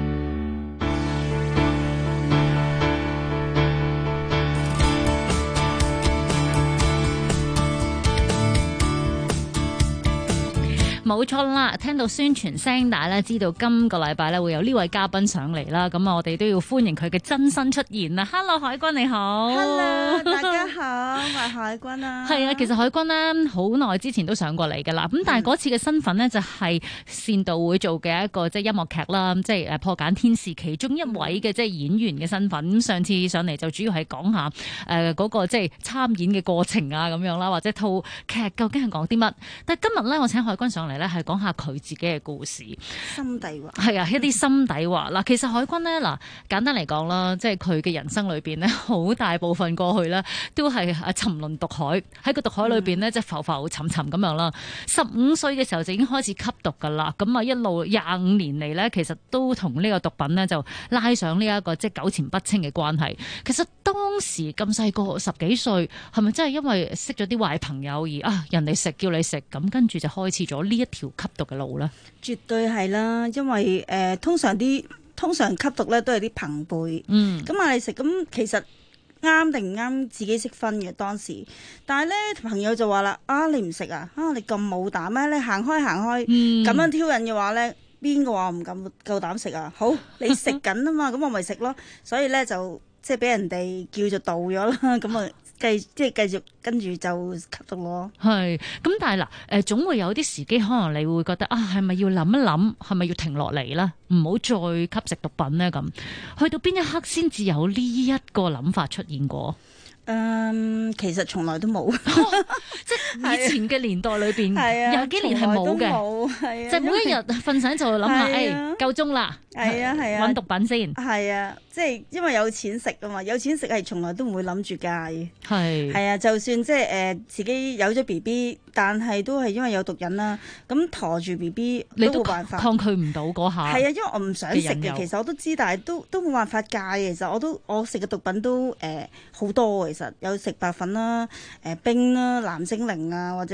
冇錯啦，聽到宣傳聲帶咧，知道今個禮拜咧會有呢位嘉賓上嚟啦。咁我哋都要歡迎佢嘅真身出現啦。Hello， 海軍你好。 Hello， 大家好，我係海軍啊。 係啊，其實海軍咧好耐之前都上過嚟噶啦。咁但係嗰次嘅身份呢，就係善導會做嘅一個即係音樂劇啦，即係破繭天使其中一位嘅即係演員嘅身份。咁上次上嚟就主要係講下嗰個即係參演嘅過程啊咁樣啦，或者套劇究竟係講啲乜。但係今日咧，我請海軍上嚟咧係講下佢自己嘅故事， 心底話係啊，一啲心底話嗱。其實海軍咧嗱，簡單嚟講啦，即係佢嘅人生裏邊咧，好大部分過去咧都係沉淪毒海，喺個毒海裏邊咧即係浮浮沉沉咁樣啦。15歲嘅時候就已經開始吸毒噶啦，咁啊一路25年嚟咧，其實都同呢個毒品咧就拉上呢一個即係糾纏不清嘅關係。其實當時咁細個10幾歲，係咪真係因為識咗啲壞朋友而人哋食叫你食，咁跟住就開始咗呢一條吸毒嘅路咧？ 絕對係啦，因為通常吸毒咧都係啲朋輩，咁嗌你食，咁其實啱定唔啱自己識分嘅當時。但係咧朋友就話啦，你唔食啊？你咁冇膽咩？你行開咁樣挑釁嘅話咧，邊個話唔夠膽食啊？好，你食緊啊嘛，咁我咪食咯。所以咧就即係俾人哋叫做導咗啦，咁啊。繼續跟住就吸毒咯。係咁，但係嗱，總會有啲時機，可能你會覺得係咪要諗一諗，係咪要停落嚟啦？唔好再吸食毒品咧？咁去到邊一刻先至有呢一個諗法出現過？ 其實從來都冇， 即係以前嘅年代裏邊，廿幾年係冇嘅，即係每一日瞓醒就諗下，夠鐘啦，揾毒品先。 係啊，即係因為有錢食啊嘛，有錢食係從來都唔會諗住戒嘅。係啊，就算即係自己有咗 BB，但係都係因為有毒癮啦，咁陀住 BB 都冇辦法， 抗拒唔到嗰下。係啊，因為我唔想食嘅，其實我都知，但係都冇辦法戒。其實我食嘅毒品都好多，其實有食白粉啦、冰啦、藍精靈啊，或者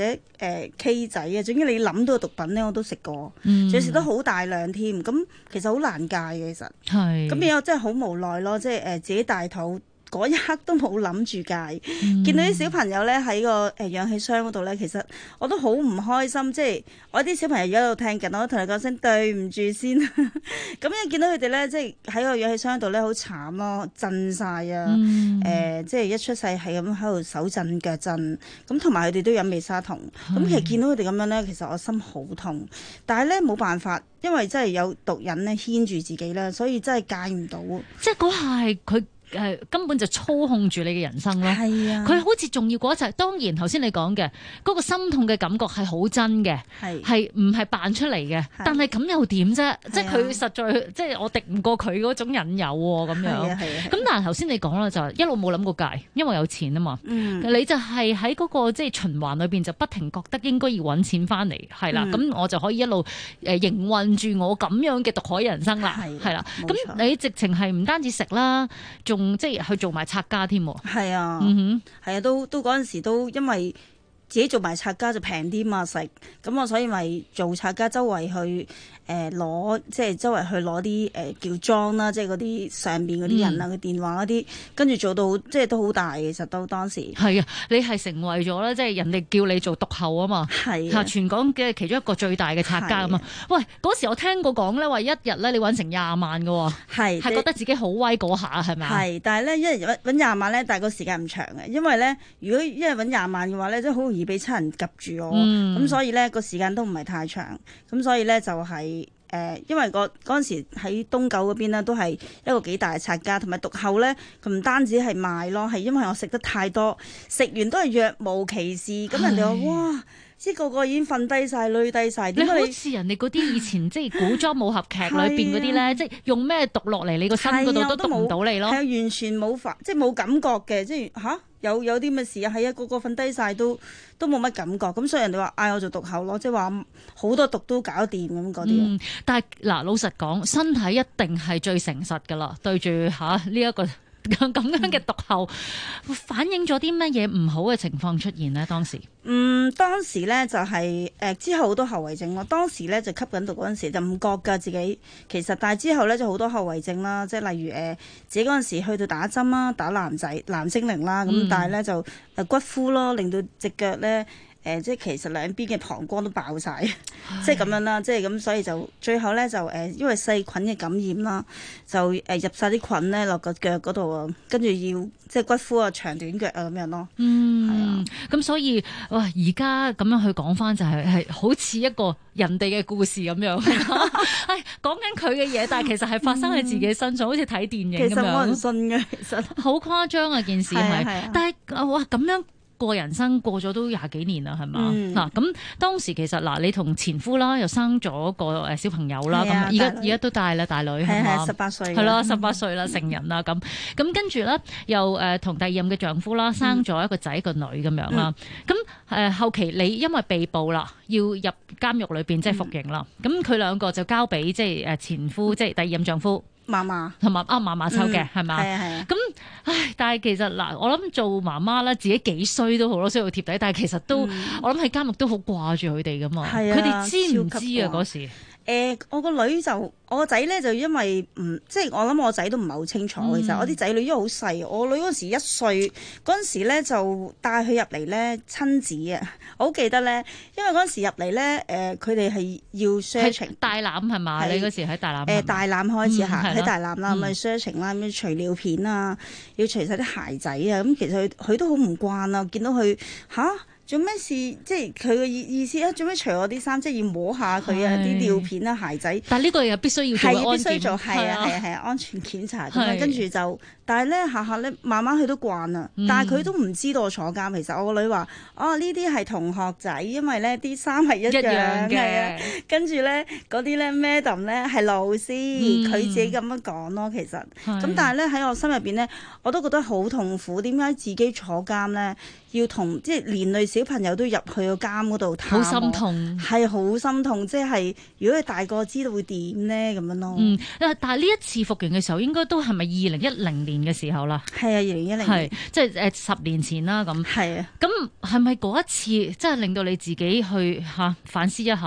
K 仔啊，總之你諗到嘅毒品咧，我都食過，有時都好大量添。咁其實好難戒嘅，其實係咁變咗真係好無奈咯，即係自己大肚嗰一刻都冇諗住戒，見到啲小朋友咧喺個氧氣箱嗰度咧，其實我都好唔開心。即係我啲小朋友而家喺度聽緊，我都同你講聲對唔住先。咁一見到佢哋咧，即係喺個氧氣箱度咧，好慘咯，震晒啊！即係一出世係咁喺度手震腳震，咁同埋佢哋都飲美沙酮。咁其實見到佢哋咁樣咧，其實我心好痛。但係咧冇辦法，因為真係有毒癮咧牽住自己啦，所以真係戒唔到。 即係嗰下係佢。根本就操控住你嘅人生咯， 係啊， 佢好似重要過一切。當然頭先你講嘅嗰個心痛嘅感覺係好真嘅，係唔係扮出嚟嘅？但係咁又點啫？即係佢實在即係我敵唔過佢嗰種引誘喎，咁樣。咁但係頭先你講啦，就一路冇諗過戒，因為有錢啊嘛。你就係喺嗰個即係循環裏邊就不停覺得應該要揾錢翻嚟，係啦。咁我就可以一路營運住我咁樣嘅獨海人生啦，係啦。咁你直情係唔單止食啦，仲即係去做埋拆家添喎， 係啊，係啊，都嗰陣時都因為自己做埋拆家就平啲嘛食，咁我所以咪做拆家周圍去攞，即係周圍去攞啲叫裝啦，即係嗰啲上邊嗰啲人啊，佢電話嗰啲，跟住做到即係都好大，其實都當時係啊，你係成為咗咧，即係人哋叫你做獨後啊嘛，係全港嘅其中一個最大嘅拆家啊嘛。喂，嗰時我聽過講咧話一日咧你揾成20萬㗎喎，係覺得自己好威嗰下係咪？係， 但係咧一日揾20萬咧，但係個時間唔長嘅，因為咧如果一日揾20萬嘅話咧，真係好容易俾七人夾住我，咁所以咧個時間都唔係太長，咁所以咧就係。因為嗰陣時喺東九嗰邊咧，都係一個幾大嘅拆家，同埋毒後咧，佢唔單止係賣咯，係因為我食得太多，食完都係若無其事。咁人哋話哇，即係個個已經瞓低晒、累低晒。 你好似人哋嗰啲以前即係古裝武俠劇裏邊嗰啲咧，即係用咩毒落嚟，你個身嗰度都毒唔到你咯。係完全冇即係冇感覺嘅，即係嚇。有啲乜事啊？係啊，個個瞓低晒都冇乜感覺，咁所以人哋話嗌我做毒後咯，即係話好多毒都搞掂咁嗰啲。 但係嗱，老實講，身體一定係最誠實噶啦，對住呢一個咁樣嘅毒後，反映咗啲乜嘢唔好嘅情況出現呢？當時當時咧就係之後好多後遺症咯。當時咧就吸緊毒嗰陣時就唔覺㗎自己，其實但係之後咧就好多後遺症啦，即係例如自己嗰陣時去到打針啦，打藍精靈啦，咁但係咧就骨枯咯，令到隻腳咧。即係其實兩邊嘅膀胱都爆晒，即係咁樣啦，即係咁，所以就最後咧就因為細菌嘅感染啦，就入晒啲菌咧落個腳嗰度啊，跟住要即係骨枯啊、長短腳啊咁樣咯。係啊， 咁所以哇，而家咁樣去講翻就係好似一個人哋嘅故事咁樣，係講緊佢嘅嘢，但係其實係發生喺自己身上，好似睇電影咁樣。 其實冇人信嘅，其實好誇張啊件事係，但係哇咁樣。過人生過咗都20幾年啦，係嘛？嗱咁當時其實嗱，你同前夫啦，又生咗個小朋友啦，咁而家都大啦，大女係嘛 ？18歲， 係啦，18歲啦，成人啦咁。咁跟住咧，又同第二任嘅丈夫啦，生咗一個仔一個女咁樣啦。咁後期你因為被捕啦，要入監獄裏邊即係服刑啦。咁佢兩個就交俾即係前夫，即係第二任丈夫。 嫲嫲同埋嫲嫲抽嘅係嘛？咁但係其實嗱，我諗做媽媽咧，自己幾衰都好咯，需要貼底。但係其實都，我諗喺監獄都好掛住佢哋噶嘛。佢哋知唔知啊嗰時？ 我個女就我個仔咧就因為即係我諗我仔都唔係好清楚。其實我啲仔女因為好細，我女嗰時1歲嗰陣時咧就帶佢入嚟咧親子啊！我好記得咧，因為嗰陣時入嚟咧佢哋係要 searching 大欖係嘛？你嗰時喺大欖大欖開始行喺大欖啦，咁啊 searching 啦，咁除尿片啊，要除晒啲鞋仔啊，咁其實佢都好唔慣啊，見到佢做咩事？即係佢嘅意思啊！做咩除我啲衫？即係要摸下佢啊！啲尿片啊、鞋仔。 但係呢個又必須要做安檢。 係必須做，係啊，安全檢查咁啊。跟住就，但係咧下咧，慢慢佢都慣啦。但係佢都唔知道我坐監。其實我個女話：呢啲係同學仔，因為咧啲衫係一樣嘅。跟住咧嗰啲咧 Madam 咧係老師，佢自己咁樣講咯。其實咁，但係咧喺我心入邊咧，我都覺得好痛苦。點解自己坐監咧？要同即係連累小朋友都入去個監嗰度探， 好心痛， 係好心痛。即係如果佢大個知道會點咧咁樣咯。 但係呢一次服刑嘅時候，應該都係咪2010年嘅時候啦？ 係啊，2010年， 係即係10年前啦咁。 係啊， 咁係咪嗰一次即係令到你自己去反思一下？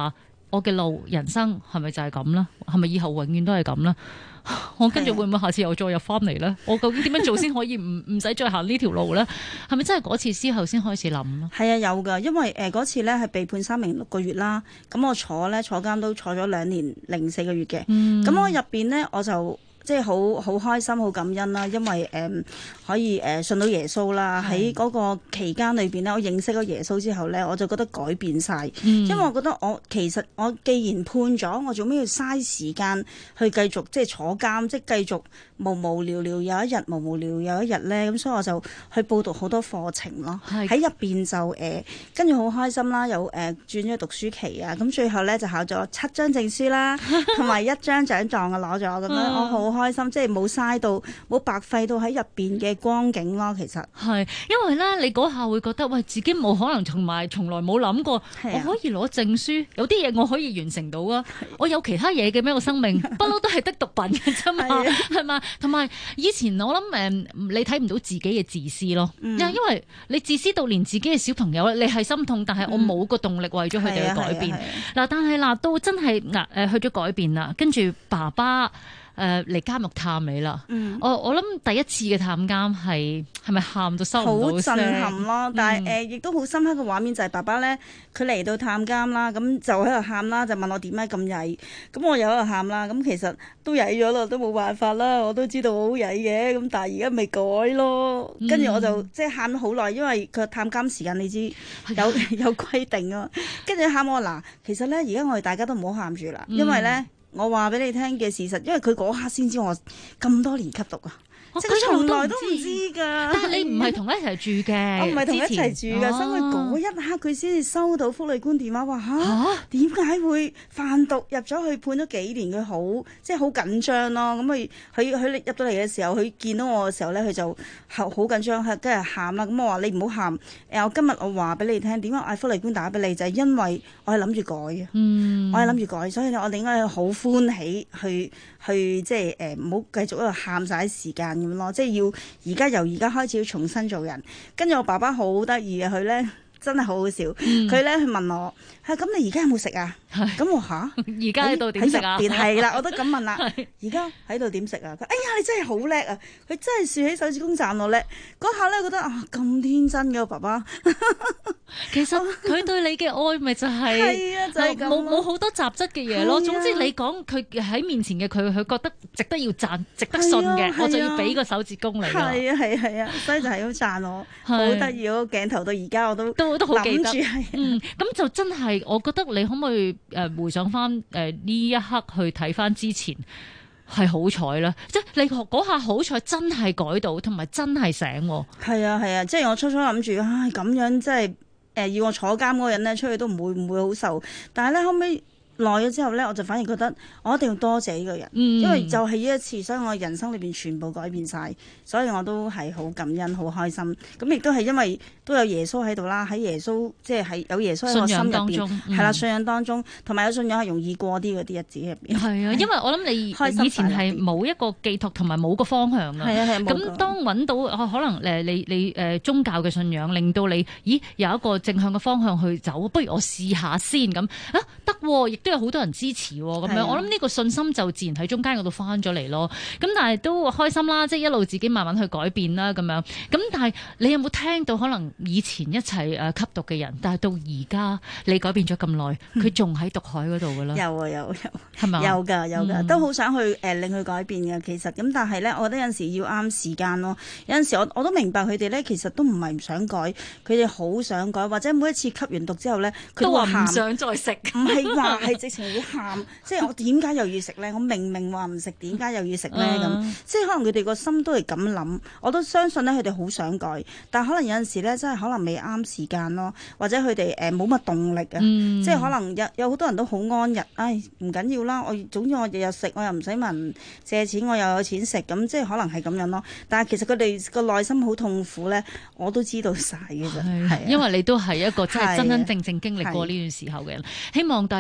我嘅路人生係咪就係咁啦？係咪以後永遠都係咁啦？我跟住會唔會下次又再入翻嚟咧？我究竟點樣做先可以唔使再行呢條路咧？係咪真係嗰次之後先開始諗咯？ 係啊，有㗎，因為嗰次咧係被判3年6個月啦。咁我坐監都坐咗2年零4個月嘅。咁我入邊咧我就即係好開心、好感恩啦，因為可以信到耶穌啦。喺嗰個期間裏邊咧，我認識咗耶穌之後咧，我就覺得改變晒。因為我覺得其實我既然判咗，我做咩要嘥時間去繼續即係坐監，即係繼續無無聊聊有一日無無聊有一日咧。咁所以我就去報讀好多課程咯。喺入邊就跟住好開心啦，又轉咗讀書期啊。咁最後咧就考咗7張證書啦，同埋1張獎狀啊攞咗咁樣，我好開心，即係冇嘥到，冇白費到喺入邊嘅光景咯。其實係因為咧，你嗰下會覺得喂，自己冇可能從來冇諗過，我可以攞證書，有啲嘢我可以完成到啊！我有其他嘢嘅咩？個生命不嬲都係得毒品嘅啫嘛，係嘛？同埋以前我諗你睇唔到自己嘅自私咯，因為你自私到連自己嘅小朋友你係心痛，但係我冇個動力為咗佢哋去改變。嗱，但係嗱到真係去咗改變啦，跟住爸爸嚟監獄探你啦。我諗第一次嘅探監係咪喊到收唔到聲？ 好震撼咯！但係亦都好深刻嘅畫面就係爸爸咧，佢嚟到探監啦，咁就喺度喊啦，就問我點解咁曳。咁我又喺度喊啦，咁其實都曳咗咯，都冇辦法啦。我都知道我好曳嘅，咁但係而家未改咯。跟住我就即係喊咗好耐，因為佢探監時間你知有規定啊。跟住喊我嗱，其實咧而家我哋大家都唔好喊住啦，因為咧。我話俾你聽嘅事實，因為佢嗰刻先知我咁多年吸毒啊！即係佢從來都唔知㗎。 但係你唔係同佢一齊住嘅， 我唔係同佢一齊住嘅，所以嗰一刻佢先至收到福利官電話話嚇，點解會販毒入咗去判咗幾年？佢好即係好緊張咯。咁佢入到嚟嘅時候，佢見到我嘅時候咧，佢就好緊張，跟住喊啦。咁我話你唔好喊，我今日我話俾你聽，點解嗌福利官打俾你？就係因為我係諗住改嘅，我係諗住改，所以我哋應該好歡喜去即係唔好繼續喺度喊晒啲時間咁咯，即係要由而家開始要重新做人。跟住我爸爸好得意嘅，佢咧真係好好笑。佢咧去問我，咁你而家有冇食啊？咁我而家喺度點食啊？ 係啦，我都咁問啦。而家喺度點食啊？佢哎呀，你真係好叻啊！佢真係豎起手指公讚我叻。嗰下咧覺得咁天真嘅個爸爸。 其實佢對你嘅愛咪就係冇好多雜質嘅嘢咯。總之你講佢喺面前嘅佢覺得值得要讚、值得信嘅，我就要俾個手指公你。 係啊，所以就係好讚我，好得意嗰個鏡頭到而家我都好記得。 咁就真係，我覺得你可唔可以回想翻呢一刻去睇翻之前係好彩啦，即係你嗰下好彩真係改到，同埋真係醒。 係啊，即係我初諗住咁樣即係要我坐監嗰個人咧出去都唔會好受，但係咧後尾耐咗之後咧，我就反而覺得我一定要多謝呢個人，因為就係呢一次，所以我人生裏邊全部改變晒，所以我都係好感恩、好開心。咁亦都係因為都有耶穌喺度啦，喺耶穌即係有耶穌喺我心入邊，係啦，信仰當中，同埋有信仰係容易過啲嗰啲日子入邊。 係啊，因為我諗你以前係冇一個寄託同埋冇個方向啊。 係啊， 咁當揾到可能你宗教嘅信仰，令到你有一個正向嘅方向去走，不如我試下先咁得喎，亦都有好多人支持喎，咁樣我諗呢個信心就自然喺中間嗰度翻咗嚟咯。咁但係都開心啦，即係一路自己慢慢去改變啦，咁樣。咁但係你有冇聽到可能以前一齊吸毒嘅人，但係到而家你改變咗咁耐，佢仲喺毒海嗰度㗎啦？有係咪？有㗎， 都好想去令佢改變嘅。其實咁，但係咧，我覺得有陣時要啱時間咯。有陣時我都明白佢哋咧，其實都唔係唔想改，佢哋好想改，或者每一次吸完毒之後咧，佢都話唔想再食， 唔係話係直情會喊，即係我點解又要食咧？我明明話唔食，點解又要食咧？咁即係可能佢哋個心都係咁諗。我都相信咧，佢哋好想改，但可能有陣時咧，真係可能未啱時間咯，或者佢哋冇乜動力啊。即係可能有好多人都好安逸，唔緊要啦。總之我日日食，我又唔使問借錢，我又有錢食，咁即係可能係咁樣咯。但係其實佢哋個內心好痛苦咧，我都知道晒嘅啫。係因為你都係一個真係真真正正經歷過呢段時候嘅人，希望大家快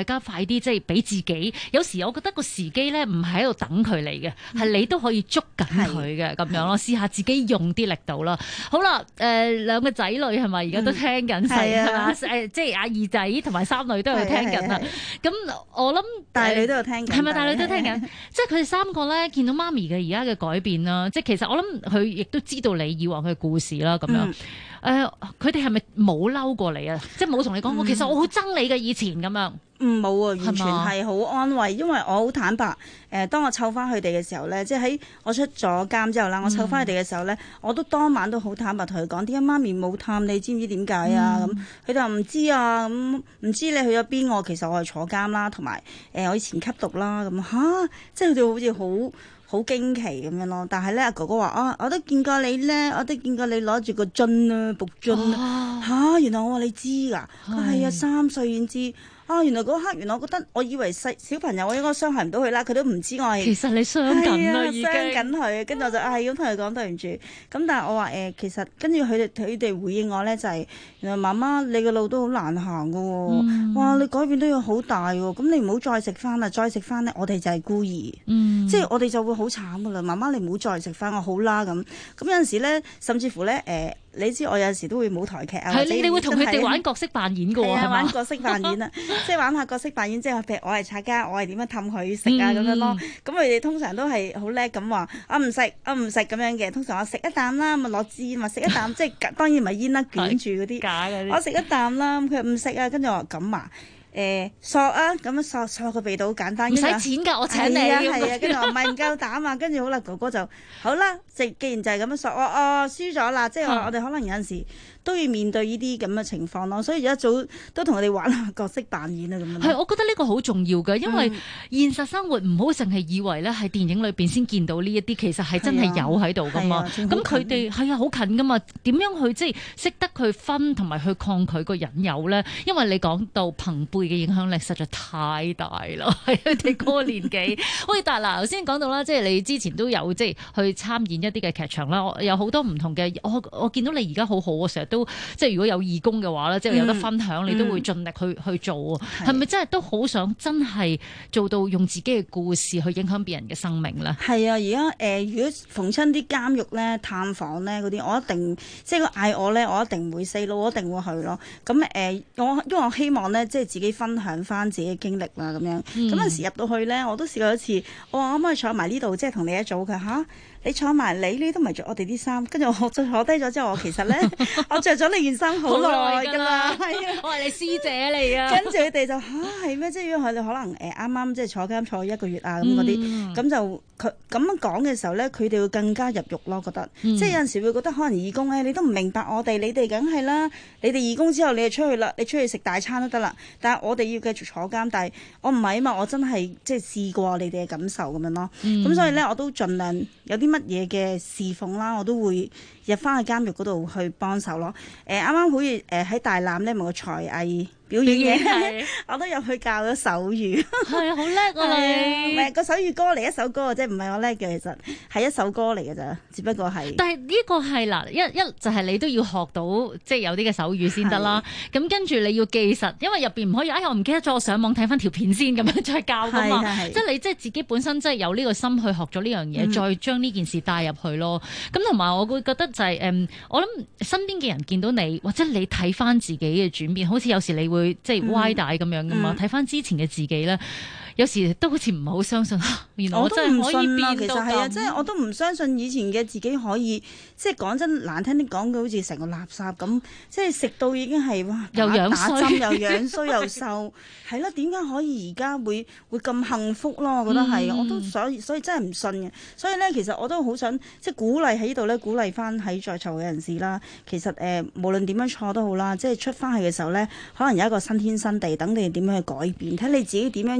啲即係俾自己。有時我覺得個時機咧唔係喺度等佢嚟嘅，係你都可以捉緊佢嘅咁樣咯。試下自己用啲力度啦。好啦，兩個仔女係咪而家都聽緊係嘛？即係阿二仔同埋三女都有聽緊啦。咁我諗大女都有聽緊， 係咪大女都聽緊？即係佢哋三個咧見到媽咪嘅而家嘅改變啦。即係其實我諗佢亦都知道你以往嘅故事啦，咁樣。佢哋係咪冇嬲過你啊？即係冇同你講過，其實我好憎你嘅以前咁樣。 冇啊，完全係好安慰，因為我好坦白。當我湊翻佢哋嘅時候咧，即係喺我出咗監之後啦，我湊翻佢哋嘅時候咧，我都當晚都好坦白同佢講，點解媽咪冇探你？知唔知點解啊？咁佢哋話唔知啊，咁唔知你去咗邊？其實我係坐監啦，同埋我以前吸毒啦，咁即係佢哋好似好驚奇咁樣咯，但係咧，阿哥哥話我都見過你咧，我都見過你攞住個樽啊，木樽原來我話你知㗎，係啊，3歲已經知。原來嗰刻，原來我覺得，我以為小朋友我應該傷害唔到佢啦，佢都唔知我係。其實你傷緊啦，已經傷緊佢，跟住我就咁同佢講對唔住。咁但係我話其實跟住佢哋回應我咧就係、原來媽媽你嘅路都好難行㗎喎，哇你改變都要好大喎，咁你唔好再食翻啦，再食翻咧我哋就係孤兒，即係我哋就會好慘㗎啦。媽媽你唔好再食翻，我好啦咁。咁有陣時咧，甚至乎咧你知我有陣時都會舞台劇啊，或者你會同佢哋玩角色扮演㗎喎，係嘛？ 玩角色扮演啊，即係玩下角色扮演，即係譬如我係拆家，我係點樣氹佢食啊咁樣咯。咁佢哋通常都係好叻咁話，我唔食咁樣嘅。通常我食一啖啦，咪攞支咪食一啖，即係當然唔係煙啦，捲住嗰啲。假嗰啲。我食一啖啦，佢唔食啊，跟住我話咁啊。索啊，咁樣索個鼻度好簡單， 唔使錢㗎，我請你。 係啊，跟住我唔係唔夠膽啊，跟住好啦，哥哥就好啦，既然就係咁樣索，我輸咗啦，即係話我哋可能有陣時都要面對呢啲咁嘅情況咯，所以一早都同佢哋玩下角色扮演啊咁樣。 係，我覺得呢個好重要嘅，因為現實生活唔好淨係以為咧係電影裏邊先見到呢一啲，其實係真係有喺度㗎嘛。咁佢哋係啊好近㗎嘛，點樣去即係識得去分同埋去抗拒個引誘咧？因為你講到朋輩嘅影響力實在太大啦，喺佢哋嗰個年紀。喂，但係嗱，頭先講到啦，即係你之前都有即係去參演一啲嘅劇場啦，有好多唔同嘅。我見到你而家好好，我成日都即係如果有義工嘅話咧，即係有得分享，你都會盡力去做。係咪真係都好想真係做到用自己嘅故事去影響別人嘅生命咧？ 係啊，而家如果逢親啲監獄咧、探訪咧嗰啲，我一定即係佢嗌我咧，我一定唔會 say no，我一定會去咯。咁因為我希望咧，即係自己分享翻自己嘅經歷啦，咁樣。咁有時入到去咧，我都試過一次，我話可唔可以坐埋呢度，即係同你一組嘅嚇？你坐埋你都唔係着我哋啲衫，跟住我坐低咗之後，我其實咧我着咗你件衫好耐㗎啦，係啊， 我係你師姐嚟啊。 跟住佢哋就係咩？即係如果佢哋可能啱啱即係坐監坐1個月啊咁嗰啲，咁就佢咁樣講嘅時候咧，佢哋會更加入獄咯，覺得即係有陣時會覺得可能義工咧，你都唔明白我哋，你哋梗係啦，你哋義工之後你就出去啦，你出去食大餐都得啦，但係我哋要繼續坐監，但係我唔係啊嘛，我真係即係試過你哋嘅感受咁樣咯，咁所以咧我都盡量有啲乜嘢嘅侍奉啦，我都會入翻去監獄嗰度去幫手咯。啱啱好似喺大欖咧，咪個才藝表演嘅，我都入去教咗手語。 係啊，好叻啊你！ 唔係個手語歌嚟，一首歌嘅啫，唔係我叻嘅，其實係一首歌嚟嘅咋，只不過係。 但係呢個係嗱，一就係你都要學到即係有啲嘅手語先得啦。咁跟住你要記實，因為入邊唔可以。我唔記得咗，我上網睇翻條片先咁樣再教噶嘛。即係你即係自己本身即係有呢個心去學咗呢樣嘢，再將呢件事帶入去咯。咁同埋我會覺得就係我諗身邊嘅人見到你，或者你睇翻自己嘅轉變，好似有時你會即係歪帶咁樣噶嘛。睇翻之前嘅自己咧，有時都好似唔係好相信，原來我真係可以變到咁。 其實係啊，即係我都唔相信以前嘅自己可以，即係講真難聽啲講，佢好似成個垃圾咁，即係食到已經係哇又樣衰， 又樣衰又瘦，係咯？點解可以而家會咁幸福咯？我覺得係，我都所以真係唔信嘅。所以咧，其實我都好想即係鼓勵喺呢度咧，鼓勵翻喺在囚嘅人士啦。其實無論點樣錯都好啦，即係出翻去嘅時候咧，可能有一個新天新地，等你點樣去改變，睇你自己點樣願唔願意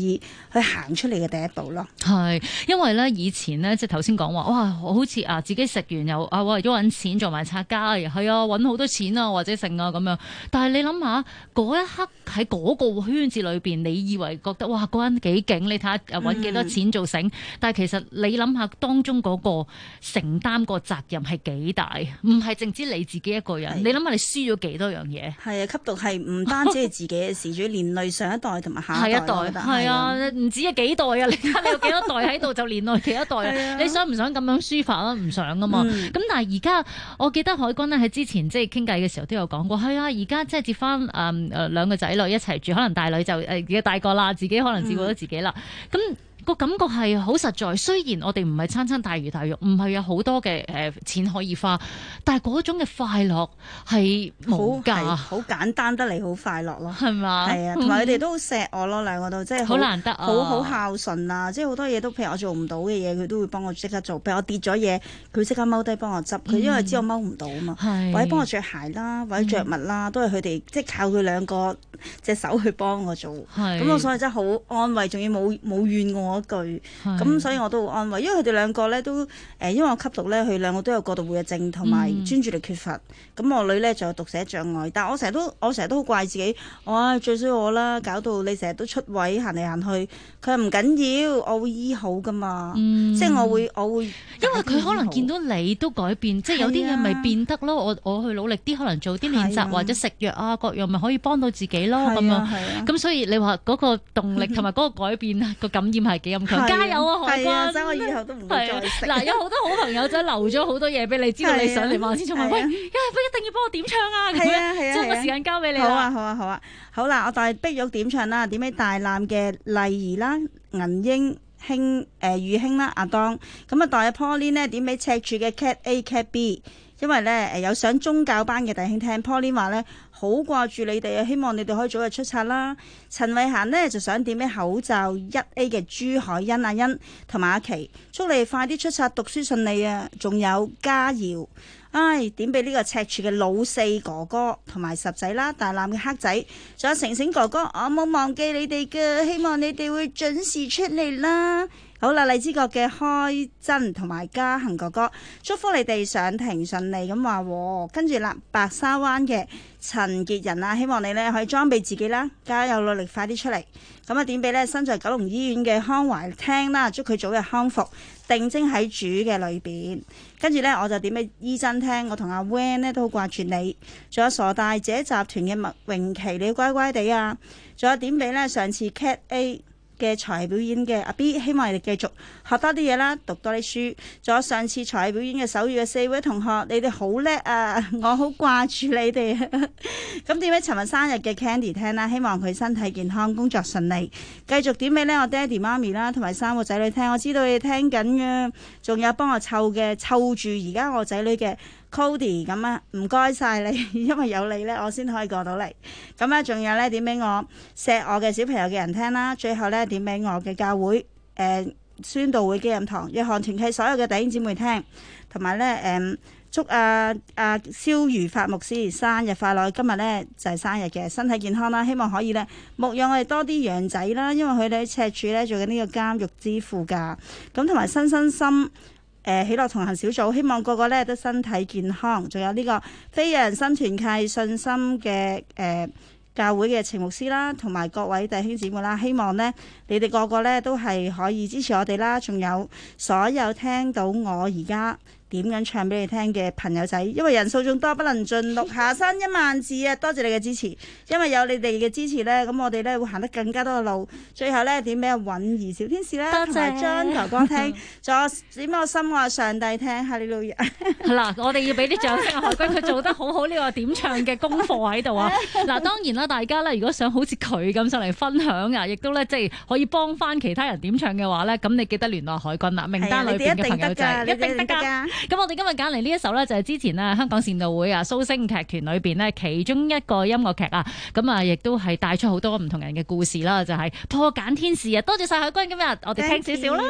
意去行出嚟嘅第一步咯。 係，因為咧以前咧即係頭先講話，哇，好似啊自己食完又啊為咗揾錢做埋拆家，係啊揾好多錢啊或者剩啊咁樣。但係你諗下嗰一刻喺嗰個圈子裏邊，你以為覺得哇嗰人幾勁，你睇下揾幾多錢做成，但係其實你諗下當中嗰個承擔個責任係幾大，唔係淨止你自己一個人。你諗下你輸咗幾多樣嘢？ 係啊，吸毒係唔單止係自己嘅事，仲要連累上一代同埋下一代。 係啊，唔止幾代啊！你睇你有幾多代喺度，就連累幾多代啊！你想唔想咁樣抒發啊？唔想噶嘛。咁但係而家我記得海軍咧喺之前即係傾偈嘅時候都有講過，係啊，而家即係接翻兩個仔女一齊住，可能大女就而家大個啦，自己可能照顧咗自己啦。咁個感覺係好實在，雖然我哋唔係餐餐大魚大肉，唔係有好多嘅錢可以花，但係嗰種嘅快樂係冇價， 好簡單得嚟好快樂咯， 係嘛？ 係啊，同埋佢哋都好錫我咯，兩個都即係好難得啊， 好孝順啊，即係好多嘢都譬如我做唔到嘅嘢，佢都會幫我即刻做。譬如我跌咗嘢，佢即刻踎低幫我執，佢因為知我踎唔到啊嘛，或者幫我着鞋啦，或者着襪啦，都係佢哋即係靠佢兩個隻手去幫我做。咁我所以真係好安慰，仲要冇怨我一句，咁所以我都好安慰，因為佢哋兩個咧都因為我吸毒咧，佢兩個都有過度活躍症同埋專注力缺乏，咁我女咧就有讀寫障礙，但係我成日都好怪自己，最衰我啦，搞到你成日都出位行嚟行去，佢話唔緊要，我會醫好噶嘛，即係我會， 因為佢可能見到你都改變，即係有啲嘢咪變得咯，我去努力啲，可能做啲練習或者食藥啊各樣咪可以幫到自己咯咁樣，咁所以你話嗰個動力同埋嗰個改變個感染係幾咁強，加油啊海軍！ 所以我以後都唔會再食。 嗱，有好多好朋友仔留咗好多嘢俾你，知道你上嚟萬千寵愛，喂，一定要幫我點唱啊！咁樣將個時間交俾你啦。 好啦，我帶碧玉點唱啦，點起大欖嘅麗兒啦、銀英宇興啦、阿當，咁啊代阿 Pauline 呢點起赤柱嘅 Cat A Cat B， 因為咧有上宗教班嘅弟兄聽 Pauline 話咧好掛住你哋啊，希望你哋可以早日出冊啦。陳慧嫻呢就想點起口罩 1A 嘅朱海欣阿欣同埋阿琪，祝你哋快啲出冊，讀書順利啊！仲有嘉瑤。點俾呢個赤柱嘅老四哥哥同埋十仔啦，大欖嘅黑仔，仲有成成哥哥，我冇忘記你哋嘅，希望你哋會準時出嚟啦。好啦，荔枝角嘅開真同埋嘉恒哥哥，祝福你哋上庭順利咁話。跟住啦，白沙灣嘅陳傑仁啊，希望你呢可以裝備自己啦，加油努力，快啲出嚟。咁啊，點俾呢身在九龍醫院嘅康懷聽啦，祝佢早日康復，定睛喺主嘅裏邊。跟住呢，我就點俾醫真聽，我同阿 Van 呢都好掛住你。仲有傻大姐集團嘅麥榮琪，你乖乖地啊。仲有點俾呢上次 Cat A嘅才藝表演嘅阿 B， 希望你哋繼續學多啲嘢啦，讀多啲書。仲有上次才藝表演嘅手語嘅4位同學，你哋好叻啊！我好掛住你哋。咁點俾尋日生日嘅 Candy 聽啦，希望佢身體健康，工作順利。繼續點俾呢我爹哋媽咪啦，同埋3個仔女聽，我知道你哋聽緊嘅。仲有幫我湊住而家我仔女嘅 Cody， 咁啊，唔該晒你，因為有你呢，我先可以過到嚟。咁咧，仲有呢點俾我錫我嘅小朋友嘅人聽啦。最後呢點俾我嘅教會宣道會基任堂約翰團契所有嘅弟兄姊妹聽，同埋呢祝阿蕭如法牧師生日快樂。今日呢就係生日嘅，身體健康啦，希望可以呢牧養我哋多啲羊仔啦，因為佢哋喺赤柱呢做緊呢個監獄之父㗎。咁同埋新心喜樂同行小組，希望個個呢都身體健康。仲有呢個非人生團契信心嘅教會嘅程牧師啦，同埋各位弟兄姊妹啦，希望呢你哋個個呢都係可以支持我哋啦。仲有所有聽到我而家點樣唱俾你聽嘅朋友仔，因為人數眾多不能盡錄，下山1萬字啊！多謝你嘅支持，因為有你哋嘅支持呢，咁我哋呢會行得更加多嘅路。最後呢點俾阿允兒小天使啦，同埋張頭哥聽，仲有點俾我心愛上帝聽，哈利路亞。 嗱，我哋要俾啲掌聲海軍，佢做得好好呢個點唱嘅功課喺度啊！嗱，當然啦，大家呢如果想好似佢咁上嚟分享啊，亦都呢即係可以幫翻其他人點唱嘅話呢，咁你記得聯絡海軍啦，名單裏邊嘅朋友仔一定得㗎。咁我哋今日揀嚟呢一首呢，就係之前呢香港善導會啊蘇星劇團裏邊呢其中一個音樂劇啊，咁啊亦都係帶出好多唔同人嘅故事啦，就係破繭天使啊！多謝晒海軍，今日我哋聽少少啦。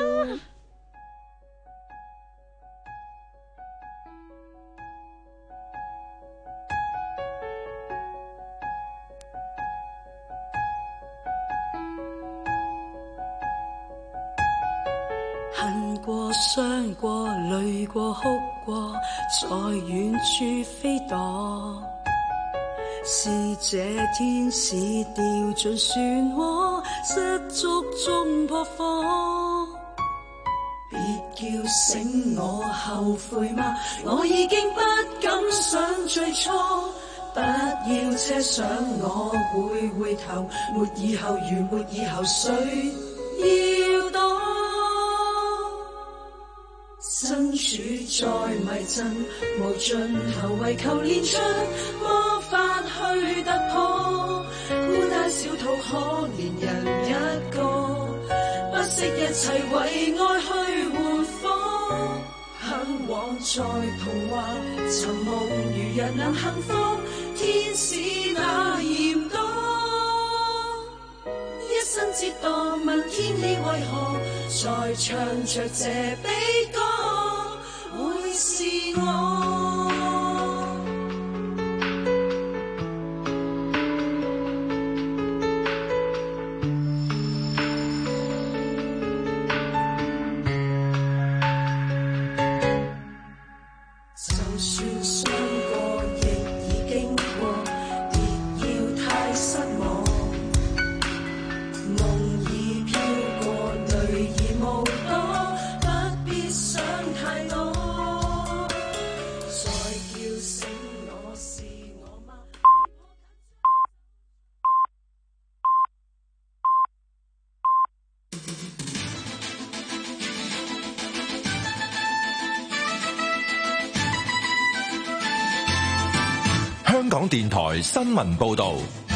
過、傷過、淚過、哭過，在遠處飛墮。是這天使掉進漩渦，失足中撲火。別叫醒我後悔嗎？我已經不敢想最初。不要奢想我會回頭，沒以後如沒以後，誰要躲？身處在迷陣無盡頭，為求練出魔法去突破。孤單小肚可憐人一個，不惜一切為愛去活火。向往在童話尋夢，如若能幸福，天使那嫌多。一生折墮，問天意為何，在唱着這悲歌，會是我。 香港電台新聞報道，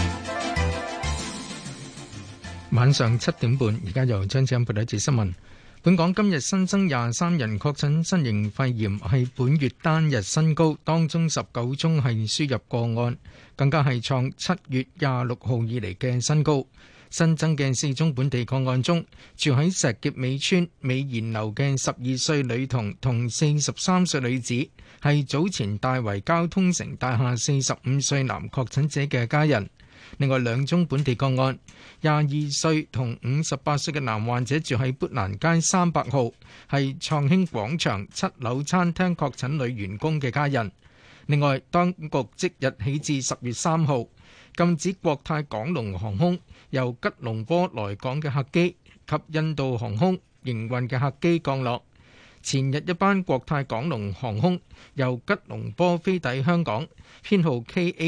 晚上7點半，而家由張子欣報道一節新聞。本港今日新增23人確診新型肺炎，係本月單日新高，當中19宗係輸入個案，更加係創7月26號以嚟嘅新高。新增嘅4宗本地個案中，住喺石硤尾村美賢樓嘅12歲女童同43歲女子，係早前大圍交通城大廈45歲男確診者嘅家人。另外2宗本地個案，22歲同58歲嘅男患者住喺砵蘭街300號，係創興廣場7樓餐廳確診女員工嘅家人。另外，當局即日起至10月3號，禁止國泰港龍航空由吉隆坡來港嘅客機及印度航空營運嘅客機降落。前日一班國泰港龍航空由吉隆坡飛抵香港，編號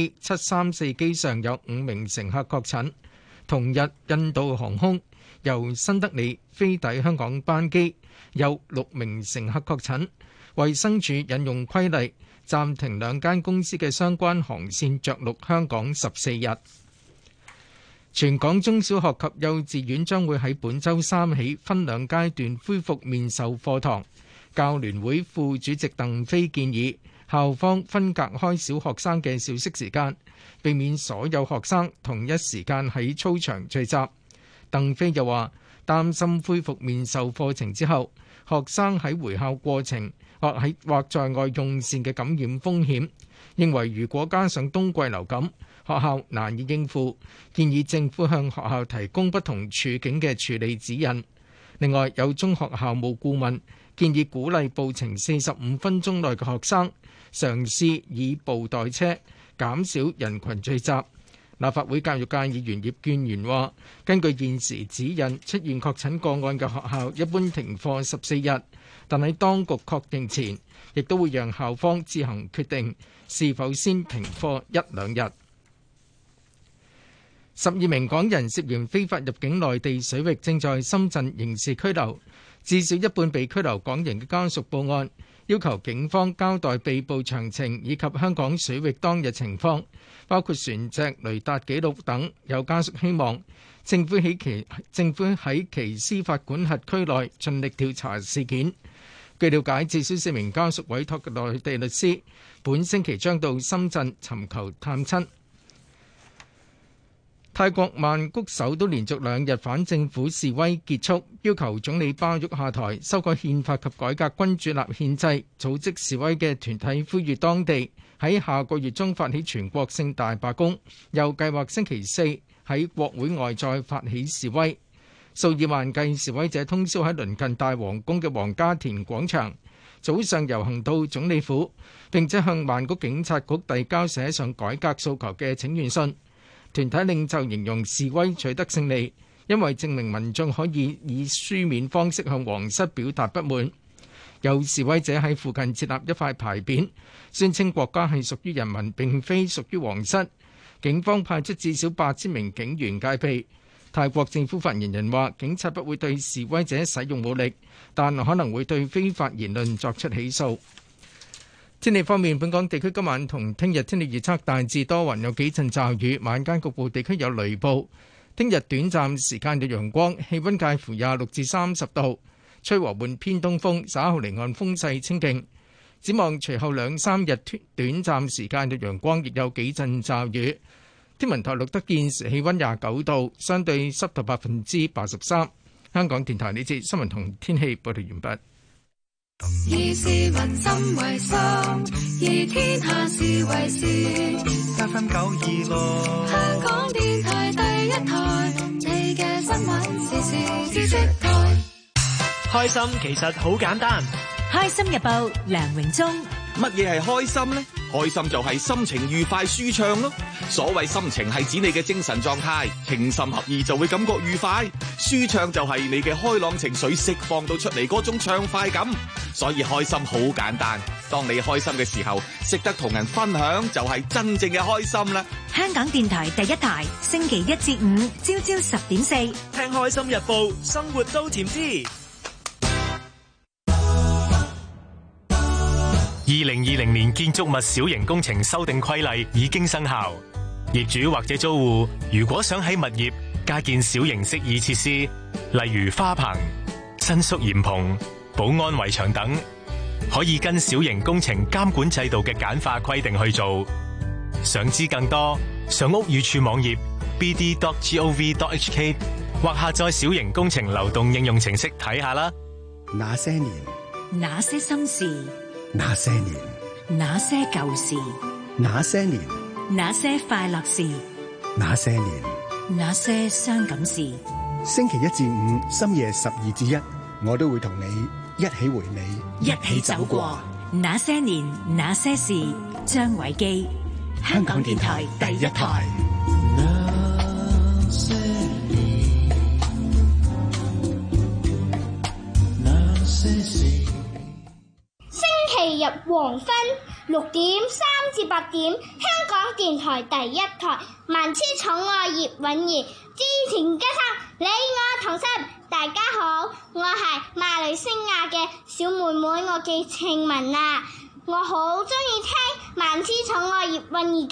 KA734 機上有5名乘客確診。同日印度航空由新德里飛抵香港班機有6名乘客確診。衛生署引用規例暫停2間公司嘅相關航線着陸香港14日。全港中小學及幼稚園將會喺本週3起分2階段恢復面授課堂。教聯會副主席鄧飛建議校方分隔開小學生嘅小息時間，避免所有學生同一時間喺操場聚集。鄧飛又話擔心恢復面授課程之後，學生喺回校過程或在外用膳嘅感染風險，認為如果加上冬季流感，學校難以應付，建議政府向學校提供不同處境嘅處理指引。另外，有中學校務顧問建議鼓勵步程45分鐘內嘅學生嘗試以步代車，減少人群聚集。立法會教育界議員葉建源話，根據現時指引，出現確診個案嘅學校一般停課14日，但喺當局確認前，亦都會讓校方自行決定是否先停課1-2日。12名港人涉嫌非法入境內地水域，正在深圳刑事拘留。至少一半被拘留港人嘅家屬報案，要求警方交代被捕詳情以及香港水域當日情況，包括船隻雷達記錄等。有家屬希望政府喺其司法管轄區內盡力調查事件。據了解，至少4名家屬委託嘅內地律師本星期將到深圳尋求探親。泰國曼谷首都連續2日反政府示威結束，要求總理巴育下台、修改憲法及改革君主立憲制。組織示威嘅團體呼籲當地喺下個月中發起全國性大罷工，又計劃星期4喺國會外再發起示威。 數以萬計示威者通宵喺鄰近大皇宮嘅黃家田廣場早上遊行到總理府，並且向曼谷警察局遞交寫上改革訴求嘅請願信。團體領袖形容示威取得勝利，因為證明民眾可以以書面方式向皇室表達不滿。有示威者喺附近設立一塊牌匾，宣稱國家係屬於人民，並非屬於皇室。警方派出至少8000名警員戒備。泰國政府發言人話，警察不會對示威者使用武力，但可能會對非法言論作出起訴。天氣方面，本港地區今晚同聽日天氣預測大致多雲，有幾陣驟雨，晚間局部地區有雷暴。聽日短暫時間有陽光，氣溫介乎26至30度，吹和緩偏東風，稍後離岸風勢清勁。展望隨後2-3日短暫時間有陽光，亦有幾陣驟雨。天文台錄得現時氣溫29度，相對濕度83%。香港電台呢節新聞同天氣報道完畢。 以市民心為心，以天下事為事。FM 926，香港電台第一台，你嘅新聞時事知識台。 開心其實好簡單。 開心日報梁榮忠。 乜嘢係開心呢？開心就係心情愉快舒暢咯。所謂心情係指你嘅精神狀態，傾心合意就會感覺愉快，舒暢就係你嘅開朗情緒釋放到出嚟嗰種暢快感。所以開心好簡單，當你開心嘅時候，識得同人分享就係真正嘅開心啦。 香港電台第一台，星期1至5朝朝10點4， 聽開心日報，生活都甜啲。 2020年建築物小型工程修訂規例已經生效，業主或者租戶如果想喺物業加建小型適意設施，例如花棚、伸縮簷篷、保安圍牆等，可以跟小型工程監管制度嘅簡化規定去做。想知更多，上屋宇署網頁 bd.gov.hk 或下載小型工程流動應用程式睇下啦。 那些年， 那些心事， 那些年， 那些舊事， 那些年， 那些快樂事， 那些年， 那些傷感事。 星期1至5深夜12至1，我都會同你一起回味， 一起走過那些年，那些事。張偉基，香港電台第一台。 星期日黃昏6點3至8點，香港電台第一台，萬千寵愛葉韻儀，之前加上你我同心。大家好，我係馬來西亞嘅小妹妹，我叫慶文啊，我好中意聽萬千寵愛葉韻儀噶。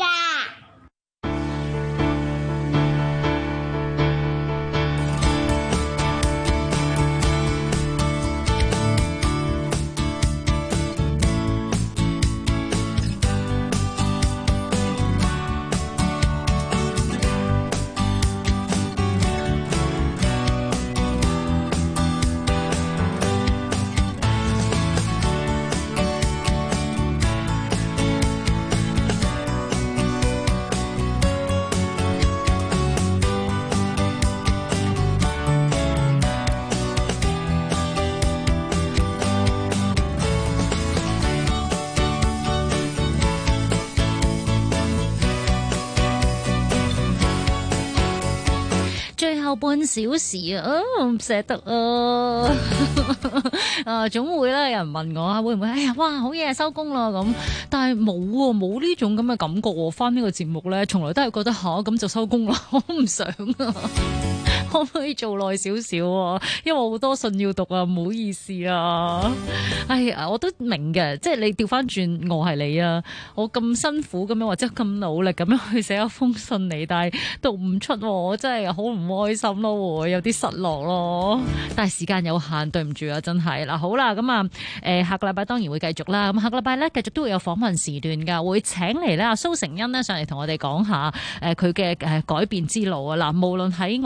半小時啊，唔捨得啊！總會咧有人問我啊，會唔會？哎呀，哇，好嘢，收工啦咁。但係冇喎，冇呢種咁嘅感覺喎。返呢個節目咧，從來都係覺得咁就收工啦，我唔想啊。可唔可以做耐少少啊？因為好多信要讀啊，唔好意思啊。哎呀，我都明嘅，即係你調翻轉，我係你啊，我咁辛苦咁樣或者咁努力咁樣去寫一封信嚟，但係讀唔出，我真係好唔開心咯，有啲失落咯。但係時間有限，對唔住啊，真係嗱。好啦，咁啊，下個禮拜當然會繼續啦。咁下個禮拜咧，繼續都會有訪問時段噶，會請嚟咧阿蘇成恩咧上嚟同我哋講下佢嘅改變之路啊。嗱，無論喺我嘅眼中，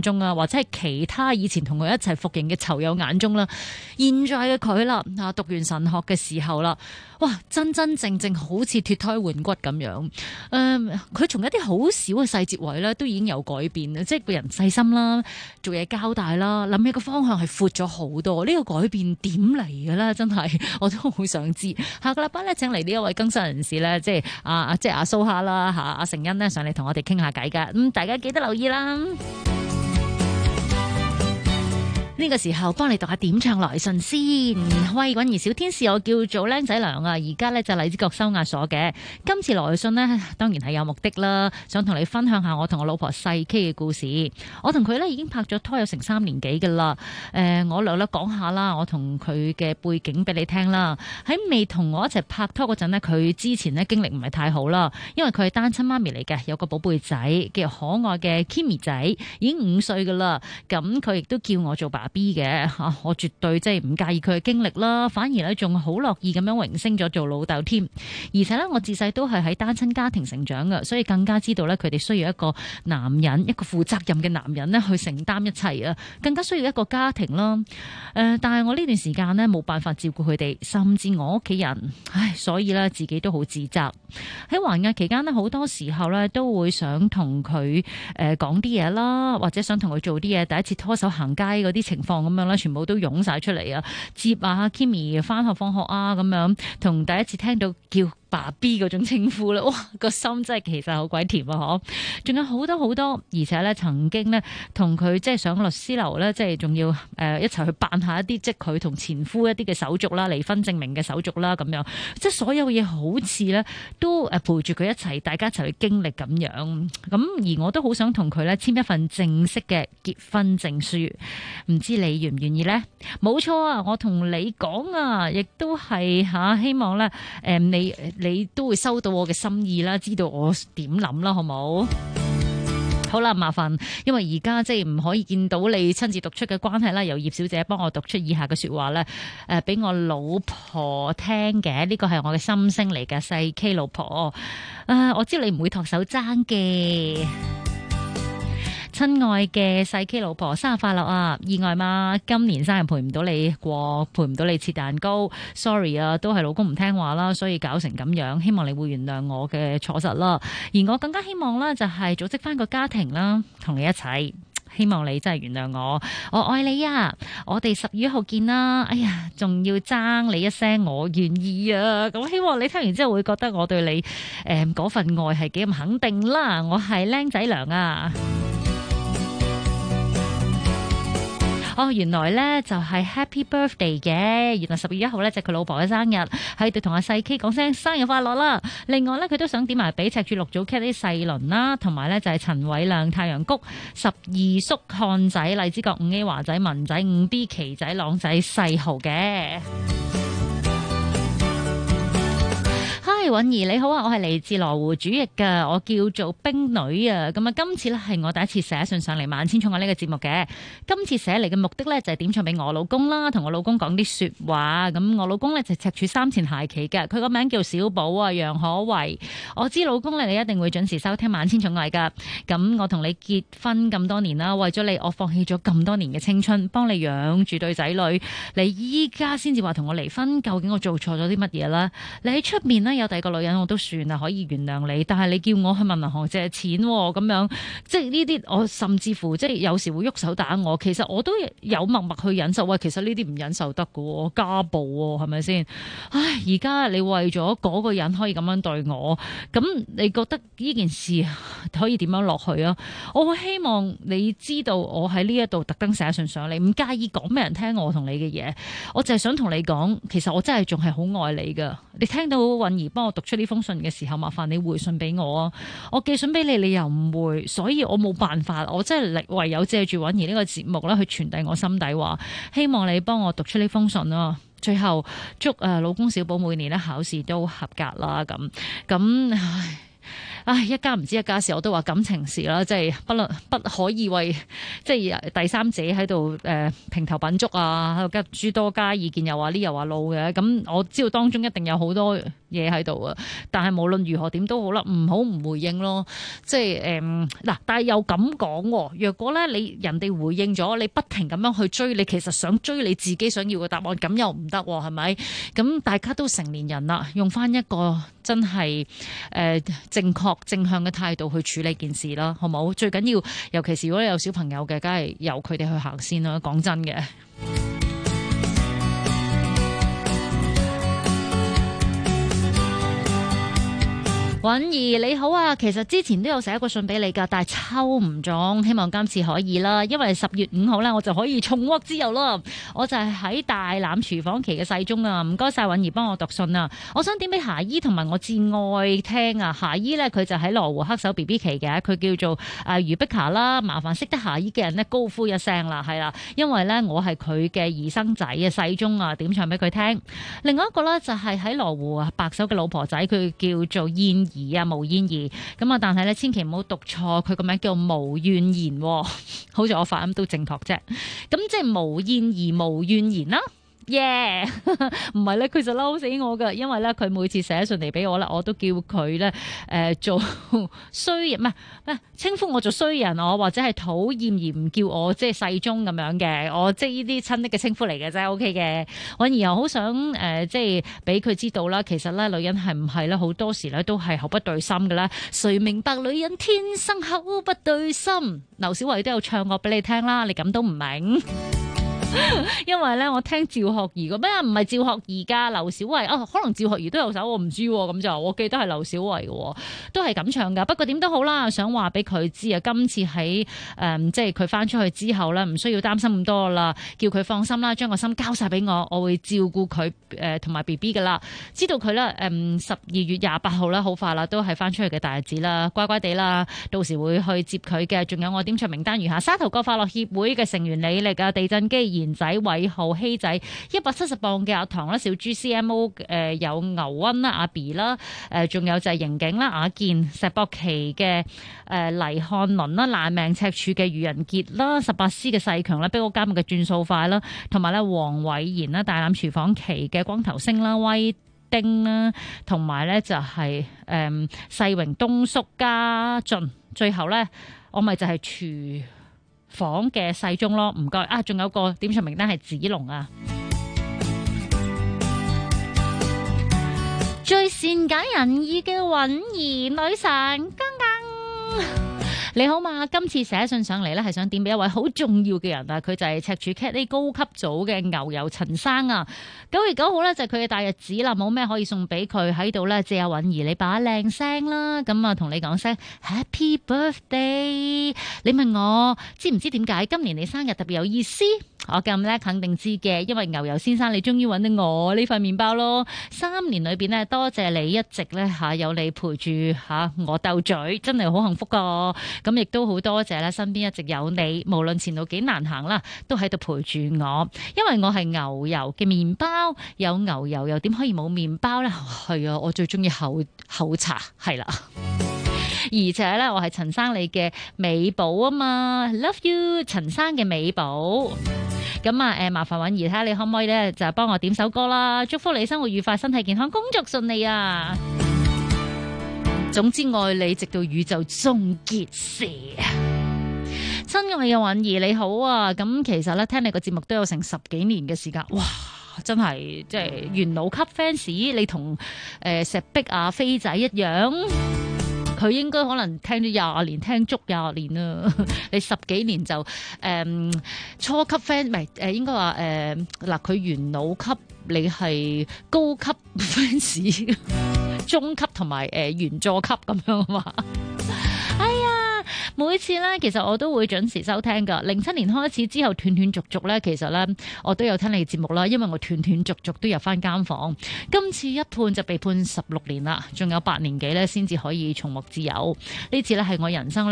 中啊，或者係其他以前同佢一齊服刑嘅囚友眼中啦，現在嘅佢啦，讀完神學嘅時候啦，哇，真真正正好似脫胎換骨咁樣。佢從一啲好少嘅細節位咧，都已經有改變啦，即係個人細心啦，做嘢交代啦，諗起個方向係闊咗好多。呢個改變點嚟嘅咧？真係我都好想知。下個禮拜咧，請嚟呢一位更新人士咧，即係阿蘇蝦啦嚇，阿成恩咧上嚟同我哋傾下偈㗎。咁大家記得留意啦。呢個時候幫你讀下點唱來信先。喂，滾兒小天使，我叫做靚仔娘啊，而家咧就荔枝角收押所嘅。今次來信呢，當然係有目的啦，想同你分享下我同我老婆細 K 嘅故事。我同佢咧已經拍咗拖有成3年幾噶啦。我略略講下啦，我同佢嘅背景俾你聽啦。喺未同我一齊拍拖嗰陣呢，佢之前呢經歷唔係太好啦，因為佢係單親媽咪嚟嘅，有個寶貝仔叫可愛嘅 Kimi 仔，已經5歲噶啦。咁佢亦都叫我做爸 B 嘅，我絕對即係唔介意佢嘅經歷啦，反而咧仲好樂意咁樣榮升咗做老豆添。而且咧，我自細都係喺單親家庭成長嘅，所以更加知道咧佢哋需要一個男人，一個負責任嘅男人咧去承擔一切啊，更加需要一個家庭啦。但係我呢段時間呢冇辦法照顧佢哋，甚至我屋企人，所以咧自己都好自責。喺還押期間呢，好多時候咧都會想同佢講啲嘢啦，或者想同佢做啲嘢，第一次拖手行街嗰啲情況咁樣啦，全部都湧晒出嚟啊！接啊 Kimi 翻學放學啊咁樣，同第一次聽到叫爸 B 嗰種稱呼啦，哇，個心真係其實好鬼甜啊！嗬，仲有好多好多，而且咧曾經咧同佢即係上律師樓咧，即係仲要一齊去辦下一啲即係佢同前夫一啲嘅手續啦、離婚證明嘅手續啦咁樣，即係所有嘢好似咧都陪住佢一齊，大家一齊去經歷咁樣。咁而我都好想同佢咧簽一份正式嘅結婚證書，唔知你願唔願意呢？冇錯啊，我同你講啊，亦都係希望咧你都會收到我嘅心意啦，知道我點諗啦，好冇？好啦，麻煩，因為而家即係唔可以見到你親自讀出嘅關係啦，由葉小姐幫我讀出以下嘅說話咧，俾我老婆聽嘅，呢個係我嘅心聲嚟嘅，細 K 老婆，我知道你唔會托手踭嘅。親愛嘅細 K 老婆，生日快樂啊！意外嗎？今年生日陪唔到你過，陪唔到你切蛋糕 ，sorry 啊，都係老公唔聽話啦，所以搞成咁樣。希望你會原諒我嘅錯失啦。而我更加希望啦，就係組織翻個家庭啦，同你一齊。希望你真係原諒我，我愛你啊！我哋10月1號見啦。哎呀，仲要爭你一聲，我願意啊！咁希望你聽完之後會覺得我對你嗰份愛係幾咁肯定啦。我係靚仔娘啊！原來咧就係 Happy Birthday 嘅，原來10月1號咧就係佢老婆嘅生日，喺度同阿細 K 講聲生日快樂啦。另外咧佢都想點埋俾赤柱6組 cat 啲細倫啦，同埋咧就係陳偉亮、太陽谷、12叔、漢仔、荔枝角、5A 華仔、文仔、5B 旗仔、朗仔、細豪嘅。Hi， 允兒你好啊，我係嚟自羅湖主翼噶，我叫做冰女啊。咁啊，今次咧係我第一次寫信上嚟萬千寵愛呢個節目嘅。今次寫嚟嘅目的咧就係點唱俾我老公啦，同我老公講啲說話。咁我老公咧就赤柱3前鞋旗嘅，佢個名叫小寶啊，楊可為。我知老公咧你一定會準時收聽萬千寵愛噶。咁我同你結婚咁多年啦，為咗你我放棄咗咁多年嘅青春，幫你養住對仔女，你依家先至話同我離婚，究竟我做錯咗啲乜嘢咧？你喺出面咧有第二個女人我都算啦，可以原諒你，但係你叫我去問銀行借錢咁樣，即係呢啲我甚至乎即係有時會喐手打我，其實我都有默默去忍受。喂，其實呢啲唔忍受得㗎，家暴喎，係咪先？唉，而家你為咗嗰個人可以咁樣對我，咁你覺得呢件事可以點樣落去啊？我好希望你知道我喺呢一度特登寫信上嚟，唔介意講俾人聽我同你嘅嘢，我就係想同你講，其實我真係仲係好愛你㗎。你聽到允兒幫我讀出呢封信嘅時候，麻煩你回信俾我啊！我寄信俾你，你又唔回，所以我冇辦法，我真係唯有借住允兒呢個節目啦，去傳遞我心底話。希望你幫我讀出呢封信啊！最後祝老公小寶每年咧考試都合格啦！咁一家唔知一家事，我都話感情事啦，即係不可以為即係第三者喺度評頭品足啊，喺度諸多加意見，又話呢又話路嘅。咁我知道當中一定有好多嘢喺度啊，但係無論如何點都好啦，唔回應咯。即係嗱，但係又咁講，若果咧你人哋回應咗，你不停咁樣去追，你其實想追你自己想要嘅答案，咁又唔得，係咪？咁大家都成年人啦，用翻一個真係正確正向嘅態度去處理件事啦，好冇？最緊要，尤其是如果你有小朋友嘅，梗係由佢哋去行先啦。講真嘅。允兒你好啊，其實之前都有寫一個信俾你噶，但係抽唔中，希望今次可以啦，因為10月5號咧我就可以重獲自由啦。我就係喺大欖廚房期嘅世中啊，唔該晒允兒幫我讀信啊。我想點俾霞姨同埋我至愛聽啊。霞姨咧佢就喺羅湖黑手 BB 期嘅，佢叫做余碧霞啦。麻煩識得霞姨嘅人咧高呼一聲啦，係啦，因為咧我係佢嘅兒生仔嘅世中啊，點唱俾佢聽。另外一個咧就係喺羅湖白手嘅老婆仔，佢叫做燕兒啊，毛燕兒咁啊，但係咧千祈唔好讀錯，佢個名叫毛怨言，好似我發音都正確啫。咁即係毛燕兒毛怨言啦。耶，唔係咧，佢就嬲死我噶，因為咧佢每次寫信嚟俾我咧，我都叫佢咧做衰人，唔係稱呼我做衰人，我或者係討厭而唔叫我即係世中咁樣嘅，我即係呢啲親昵嘅稱呼嚟嘅啫 ，OK 嘅。允兒又好想即係俾佢知道啦，其實咧女人係唔係咧好多時咧都係口不對心嘅啦，誰明白女人天生口不對心？劉小慧都有唱過俾你聽啦，你咁都唔明？因為咧，我聽趙學而個咩唔係趙學而噶，劉小慧可能趙學而都有首，我唔知咁就，我記得係劉小慧嘅，都係咁唱噶。不過點都好啦，想話俾佢知啊，今次喺即係佢翻出去之後咧，唔需要擔心咁多啦，叫佢放心啦，將個心交晒俾我，我會照顧佢同埋 BB 噶啦。知道佢咧12月28號啦，好快啦，都係翻出去嘅大日子啦，乖乖地啦，到時會去接佢嘅。仲有我點唱名單如下：沙頭角快樂協會嘅成員李力啊，地震機賢仔、偉浩、希仔，170磅嘅阿唐啦，小豬 CMO 有牛溫啦，阿 B 啦，仲有就係刑警啦，阿健、石博奇嘅黎漢倫啦，爛命赤柱嘅余仁傑啦，18C 嘅世強啦，碧屋監嘅轉數快啦，同埋咧黃偉賢啦，大欖廚房期嘅光頭星啦，威丁啦，同埋咧就係世榮東叔家俊，最後咧我咪就係廚房嘅世中咯，唔該啊！仲有個點唱名單係子龍啊，最善解人意嘅允兒女神，剛剛。你好嘛？今次寫信上嚟咧，係想點俾一位好重要嘅人啊！佢就係赤柱 Cat A 高級組嘅牛油陳生啊！9月9號咧就係佢嘅大日子啦，冇咩可以送俾佢，喺度咧借阿允兒你把靚聲啦，咁啊同你講聲 Happy Birthday！你問我知唔知點解今年你生日特別有意思？我咁叻肯定知嘅，因為牛油先生你終於揾到我呢塊麵包咯。3年裏邊咧，多謝你一直咧有你陪住我鬥嘴，真係好幸福噶。咁亦都好多謝咧，身邊一直有你，無論前路幾難行啦，都喺度陪住我。因為我係牛油嘅麵包，有牛油又點可以冇麵包呢？係啊，我最中意口茶，係啦。而且咧，我係陳生你嘅美寶啊嘛 ，Love you， 陳生嘅美寶。咁啊，麻煩允兒睇下你可唔可以咧，就幫我點首歌啦，祝福你生活愉快，身體健康，工作順利啊！總之愛你直到宇宙終結時。親愛嘅允兒你好啊，咁其實咧聽你個節目都有成10幾年嘅時間，哇！真係即係元老級 fans， 你同石壁啊飛仔一樣。佢應該可能聽咗20年，聽足20年啦。你10幾年就初級 fans， 唔係應該話嗱，佢元老級，你係高級 fans， 中級同埋原座級咁樣啊嘛。哎呀，每次咧其實我都會準時收聽噶。07年開始之後斷斷續續咧，其實咧我都有聽你嘅節目啦，因為我斷斷續續都入翻監房。今次一判就被判16年啦，仲有8年幾咧先至可以重獲自由。呢次咧係我人生咧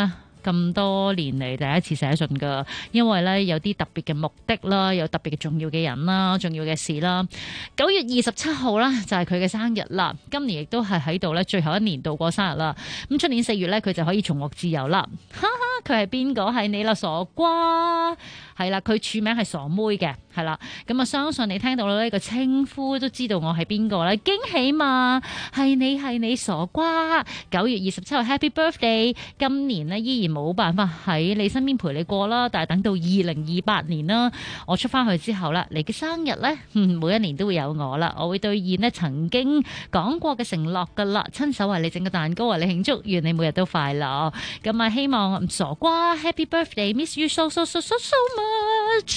咁多年嚟第一次寫信㗎，因為咧有啲特別嘅目的啦，有特別嘅重要嘅人啦，重要嘅事啦。9月27號啦，就係佢嘅生日啦。今年亦都係喺度咧，最後一年度過生日啦。咁出年4月咧，佢就可以重獲自由啦。哈哈，佢係邊個？係你啦，傻瓜。係啦，佢署名係傻妹嘅，係啦。咁啊，相信你聽到呢個稱呼都知道我係邊個啦。驚喜嘛，係你傻瓜。9月27號 Happy Birthday！ 今年呢依然冇辦法喺你身邊陪你過啦，但係等到2028年啦，我出翻去之後啦，你嘅生日呢，每一年都會有我啦，我會兌現呢曾經講過嘅承諾噶啦，親手為你整個蛋糕為你慶祝，願你每日都快樂。咁啊，希望傻瓜 Happy Birthday，Miss you so much。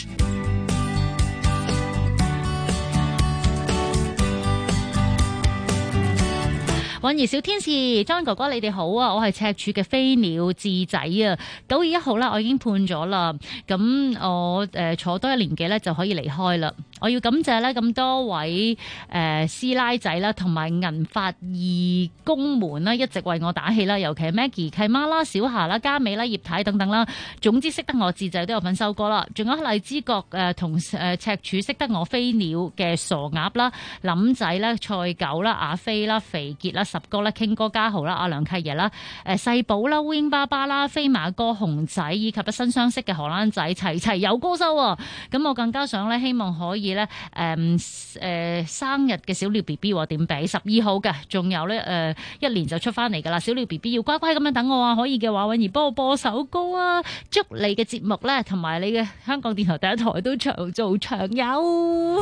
韻兒小天使，John 哥哥你哋好啊！我係赤柱嘅飛鳥智仔啊！9月1號啦，我已經判咗啦。咁我坐多1年幾咧就可以離開啦。我要感謝咧咁多位師奶仔啦，同埋銀髮義工們啦，一直為我打氣啦。尤其係 Maggie 契媽啦、小霞啦、嘉美啦、葉太等等啦。總之識得我智仔都有份收歌啦。仲有荔枝角同赤柱識得我飛鳥嘅傻鴨啦、林仔啦、蔡九啦、阿飛啦、肥傑啦、十哥啦、King 哥、家豪啦、阿梁契爺啦、細寶啦、烏蠅爸爸啦、飛馬哥、熊仔以及新相識嘅荷蘭仔齊有歌收啊！咁我更加想咧，希望可以咧生日嘅小廖 B B 點俾12號嘅，仲有咧1年就出翻嚟噶啦。小廖 B B 要乖乖咁樣等我啊！可以嘅話，韻兒幫我播首歌啊！祝你嘅節目咧，同埋你嘅香港電台第一台都長做長有。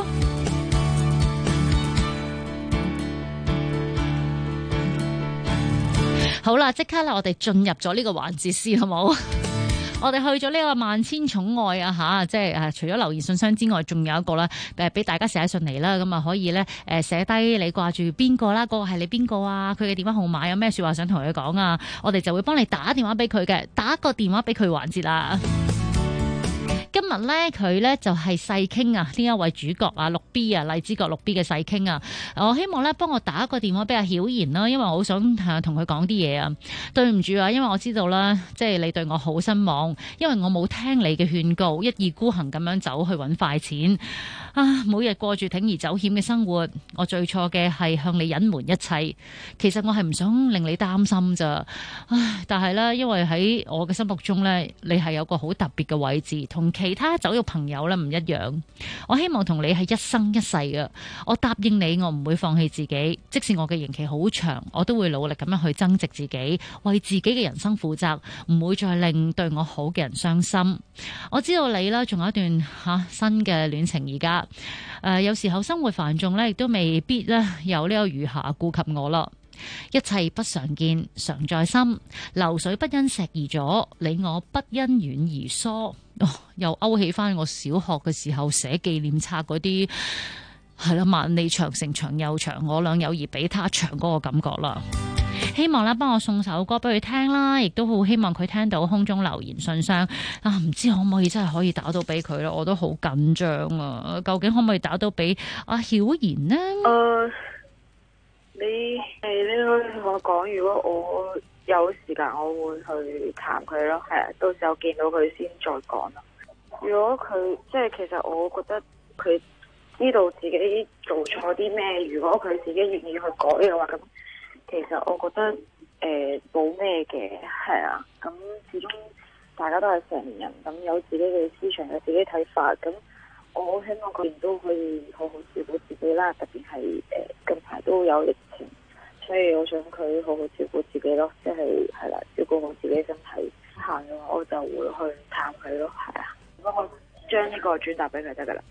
好啦，即刻啦，我哋進入咗呢個環節先，好冇？我哋去咗呢個萬千寵愛啊吓，即係除咗留言信箱之外，仲有一個啦，俾大家寫信嚟啦，咁啊可以咧寫低你掛住邊個啦，嗰個係你邊個啊？佢嘅電話號碼有咩說話想同佢講啊？我哋就會幫你打電話俾佢嘅，打個電話俾佢環節啦。今日咧佢咧就係細傾啊，呢一位主角啊，6 B 啊，荔枝角6 B 嘅細傾啊，我希望咧幫我打個電話俾阿曉妍啦，因為我好想同佢講啲嘢啊。對唔住啊，因為我知道啦，即係你對我好失望，因為我冇聽你嘅勸告，一意孤行咁樣走去揾快錢啊，每日過住鋌而走險嘅生活。我最錯嘅係向你隱瞞一切，其實我係唔想令你擔心咋。唉，但係咧，因為喺我嘅心目中咧，你係有個好特別嘅位置，同其他酒肉朋友咧唔一樣。我希望同你係一生一世嘅。我答應你，我唔會放棄自己，即使我嘅刑期好長，我都會努力咁樣去增值自己，為自己嘅人生負責，唔會再令對我好嘅人傷心。我知道你啦，仲有一段新嘅戀情而家。有時候生活繁重咧，亦都未必咧有呢個餘暇顧及我啦。一切不常見，常在心。流水不因石而阻，你我不因遠而疏。又勾起翻我小學嘅時候寫紀念冊嗰啲，係啦，萬里長城長又長，我倆友誼比他長嗰個感覺啦。希望咧幫我送首歌俾佢聽啦，亦都好希望佢聽到空中留言信箱啊！唔知可唔可以真係可以打到俾佢咧？我都好緊張啊！究竟可唔可以打到俾阿曉妍呢？ 你可以同我講，如果我有時間，我會去探佢咯。係啊，到時候見到佢先再講咯。如果佢即係，其實我覺得佢知道自己做錯啲咩，如果佢自己願意去改嘅話，咁其實我覺得冇咩嘅。係啊，咁始終大家都係成年人，咁有自己嘅思想，有自己睇法，咁我希望佢哋都可以好好照顧自己啦。特別係近排都有疫情，所以我想佢好好照顧自己咯，即係啦，照顧好自己身體。行嘅話，我就會去探佢咯。係啊，幫我將呢個轉達俾佢得噶啦。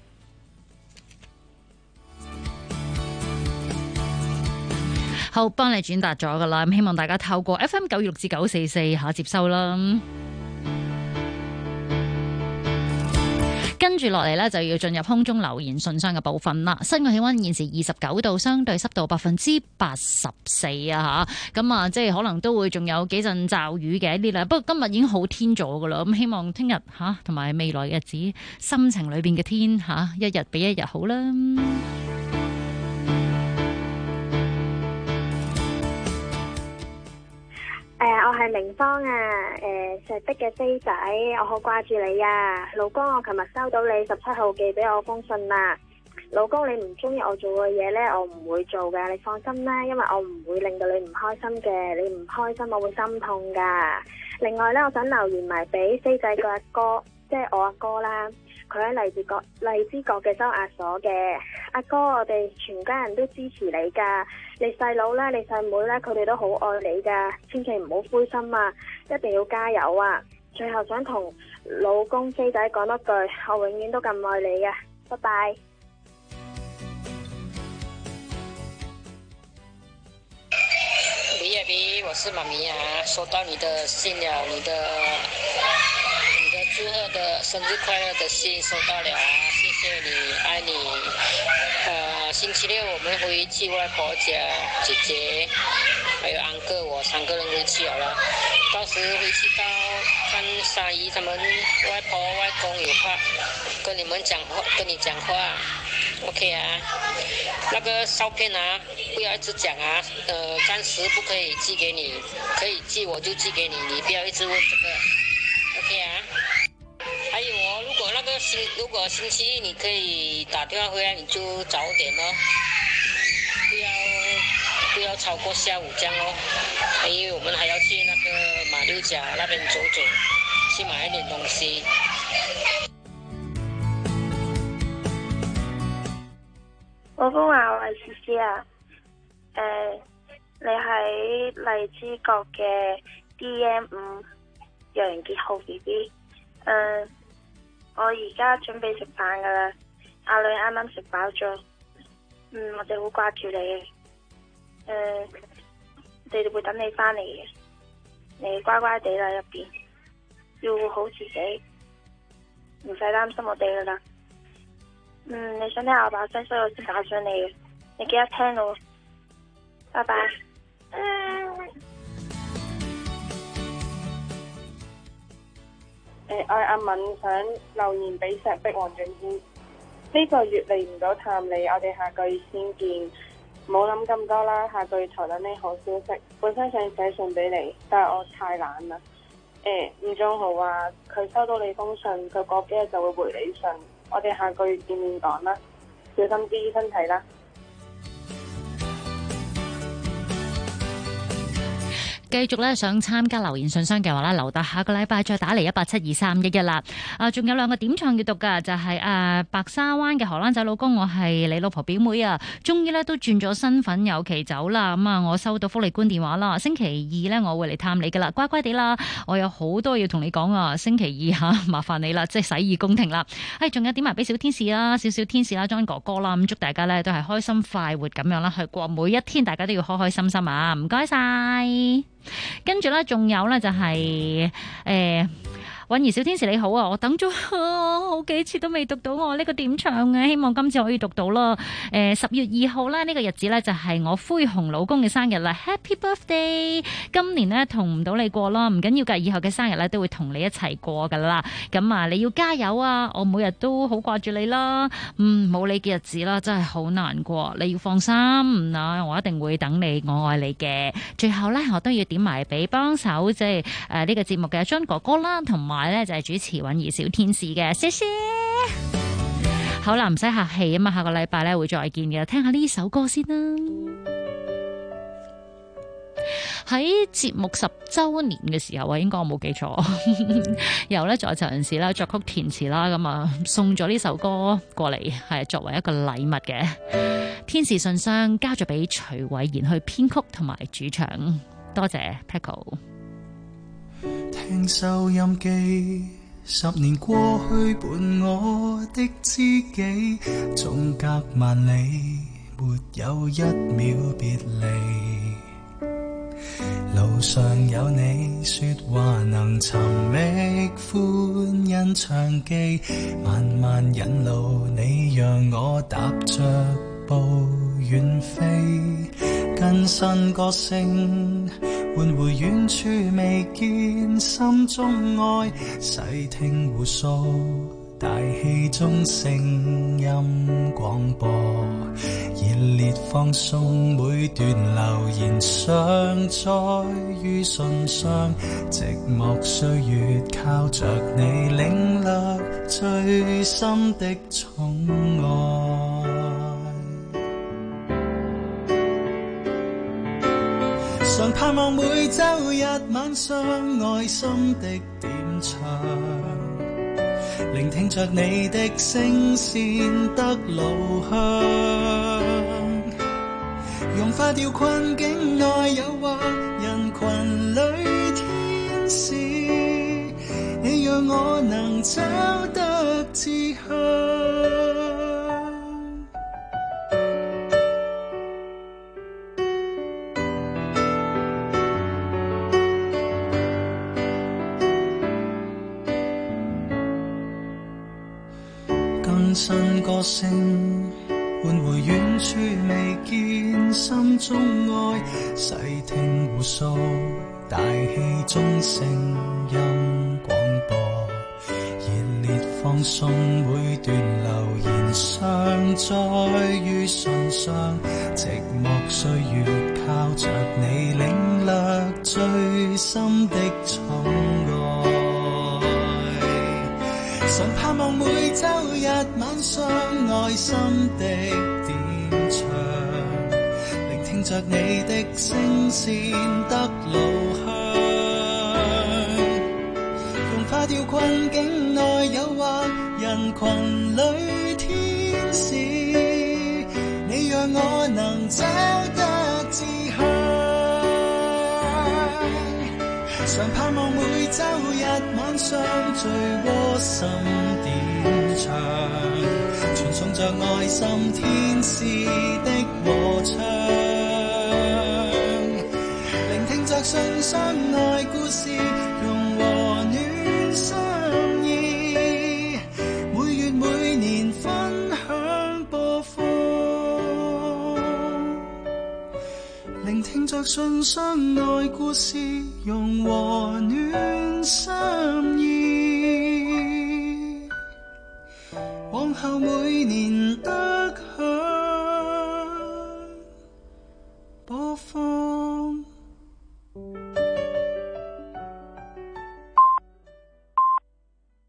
好，幫你轉達咗噶啦，咁希望大家透過 FM 926至944下接收啦。跟住落嚟呢，就要進入空中留言信箱嘅部分啦。室外氣溫現時29度，相對濕度84%啊吓，咁啊，即係可能都會仲有幾陣驟雨嘅呢啦。不過今日已經好天咗噶啦，咁希望聽日吓同埋未來嘅日子，心情裏邊嘅天吓，一日比一日好啦。 我係明芳啊，石壁嘅飛仔，我好掛住你啊，老公，我琴日收到你17號寄俾我封信啦。老公，你唔中意我做嘅嘢呢，我唔會做㗎，你放心啦，因為我唔會令到你唔開心嘅，你唔開心我會心痛噶。另外呢，我想留言埋俾飛仔個阿哥，即係我阿哥啦，佢喺荔枝角嘅收押所嘅。阿哥，我哋全家人都支持你噶，你細佬呢，你細妹呢，佢哋都好愛你噶，千祈唔好灰心啊，一定要加油啊！最後想同老公飛仔講多句，我永遠都咁愛你嘅，拜拜。 Baby， 我是媽咪啊，收到你的信了，你的祝賀的生日快樂的信收到了啊，謝謝你，愛你。星期六我們回去外婆家，姐姐還有安哥，我3個人回去了。到時回去到看沙姨他們外婆外公有話跟你講話 ，OK 啊？那個照片啊，不要一直講啊，暫時不可以寄給你，可以寄我就寄給你，你不要一直問這個 ，OK 啊？還有哦，如果星期一你可以打電話回來，你就早點哦，不要超過下午這樣哦，因為我們還要去那個馬六甲那邊走走，去買一點東西。 老公啊，我係思思啊，你喺荔枝角嘅 DM5 楊傑浩 BB， 我而家準備食飯噶啦，阿女啱啱食飽咗，我哋好掛住你嘅，你哋會等你翻嚟嘅，你乖乖地啦入邊，要護好自己，唔使擔心我哋噶啦。你想聽我把聲，所以我先打上你嘅，你記得聽咯，拜拜。 我係阿敏，想留言俾石壁黃俊軒。呢個月嚟唔到探你，我哋下個月先見，唔好諗咁多啦。下個月頭等你好消息。本身想寫信俾你，但係我太懶啦。吳仲豪話佢收到你封信，佢過幾日就會回你信。我哋下個月見面講啦，小心啲身體啦。 繼續咧想參加留言信箱嘅話咧，留到下個禮拜再打嚟1872311啦。仲有2個點唱要讀㗎，就係白沙灣嘅荷蘭仔老公，我係你老婆表妹啊，終於咧都轉咗身份有期走啦。咁我收到福利官電話啦，星期2咧我會嚟探你㗎啦，乖乖地啦，我有好多要同你講啊，星期2麻煩你啦，即係洗耳恭聽啦。仲有點埋俾小天使啦，John 哥哥啦，咁祝大家咧都係開心快活咁樣啦，去過每一天，大家都要開開心心啊，唔該晒。跟住咧，仲有咧就係韻兒小天使你好啊！我等咗好幾次都未讀到我呢個點唱嘅，希望今次可以讀到啦。10月2號咧呢個日子咧就係我灰熊老公嘅生日啦 ，Happy Birthday！ 今年咧同唔到你過啦，唔緊要噶，以後嘅生日咧都會同你一齊過噶啦。咁你要加油啊！我每日都好掛住你啦。冇你嘅日子啦，真係好難過。你要放心啊，我一定會等你，我愛你嘅。最後咧，我都要點埋俾幫手，即係呢個節目嘅John哥哥啦，同埋咧就係主持韻兒小天使嘅，謝謝。好啦，唔使客氣啊嘛，下個禮拜咧會再見嘅，聽下呢首歌先啦。喺節目10週年嘅時候啊，應該我冇記錯，由咧在場人士啦作曲填詞啦，咁送咗呢首歌過嚟，係作為一個禮物嘅。天使信箱交咗俾徐偉賢去編曲同埋主唱，多謝 Paco。 聽收音機，10年過去伴我的知己，縱隔萬里，沒有一秒別離。路上有你說話能尋覓歡欣暢記，慢慢引路你讓我踏着步遠飛，更新歌聲喚回遠處未見心中愛，細聽互訴大氣中聲音廣播，熱烈放送每段留言上載於信箱，寂寞歲月靠着你領略最深的寵愛，常盼望每週日晚上愛心的點唱，聆聽着你的聲線得路向，融化掉困境內誘惑，人群裏天使，你讓我能找得志向。新歌聲喚回遠處未見心中愛，細聽互訴大氣中聲音廣播，熱烈放送每段留言上載於信箱，寂寞歲月靠着你領略最深的寵愛，常盼望每週日晚上愛心的點唱，聆聽着你的聲線得路向，融化掉困境內誘惑，人群裏天使，你讓我能找得志向，常盼望每週日晚上最窩心點唱，傳送着愛心天使的和唱，聆聽着信箱愛故事，融和暖心意，每月每年分享播放，聆聽着信箱愛故事，融和暖心意，往後每年都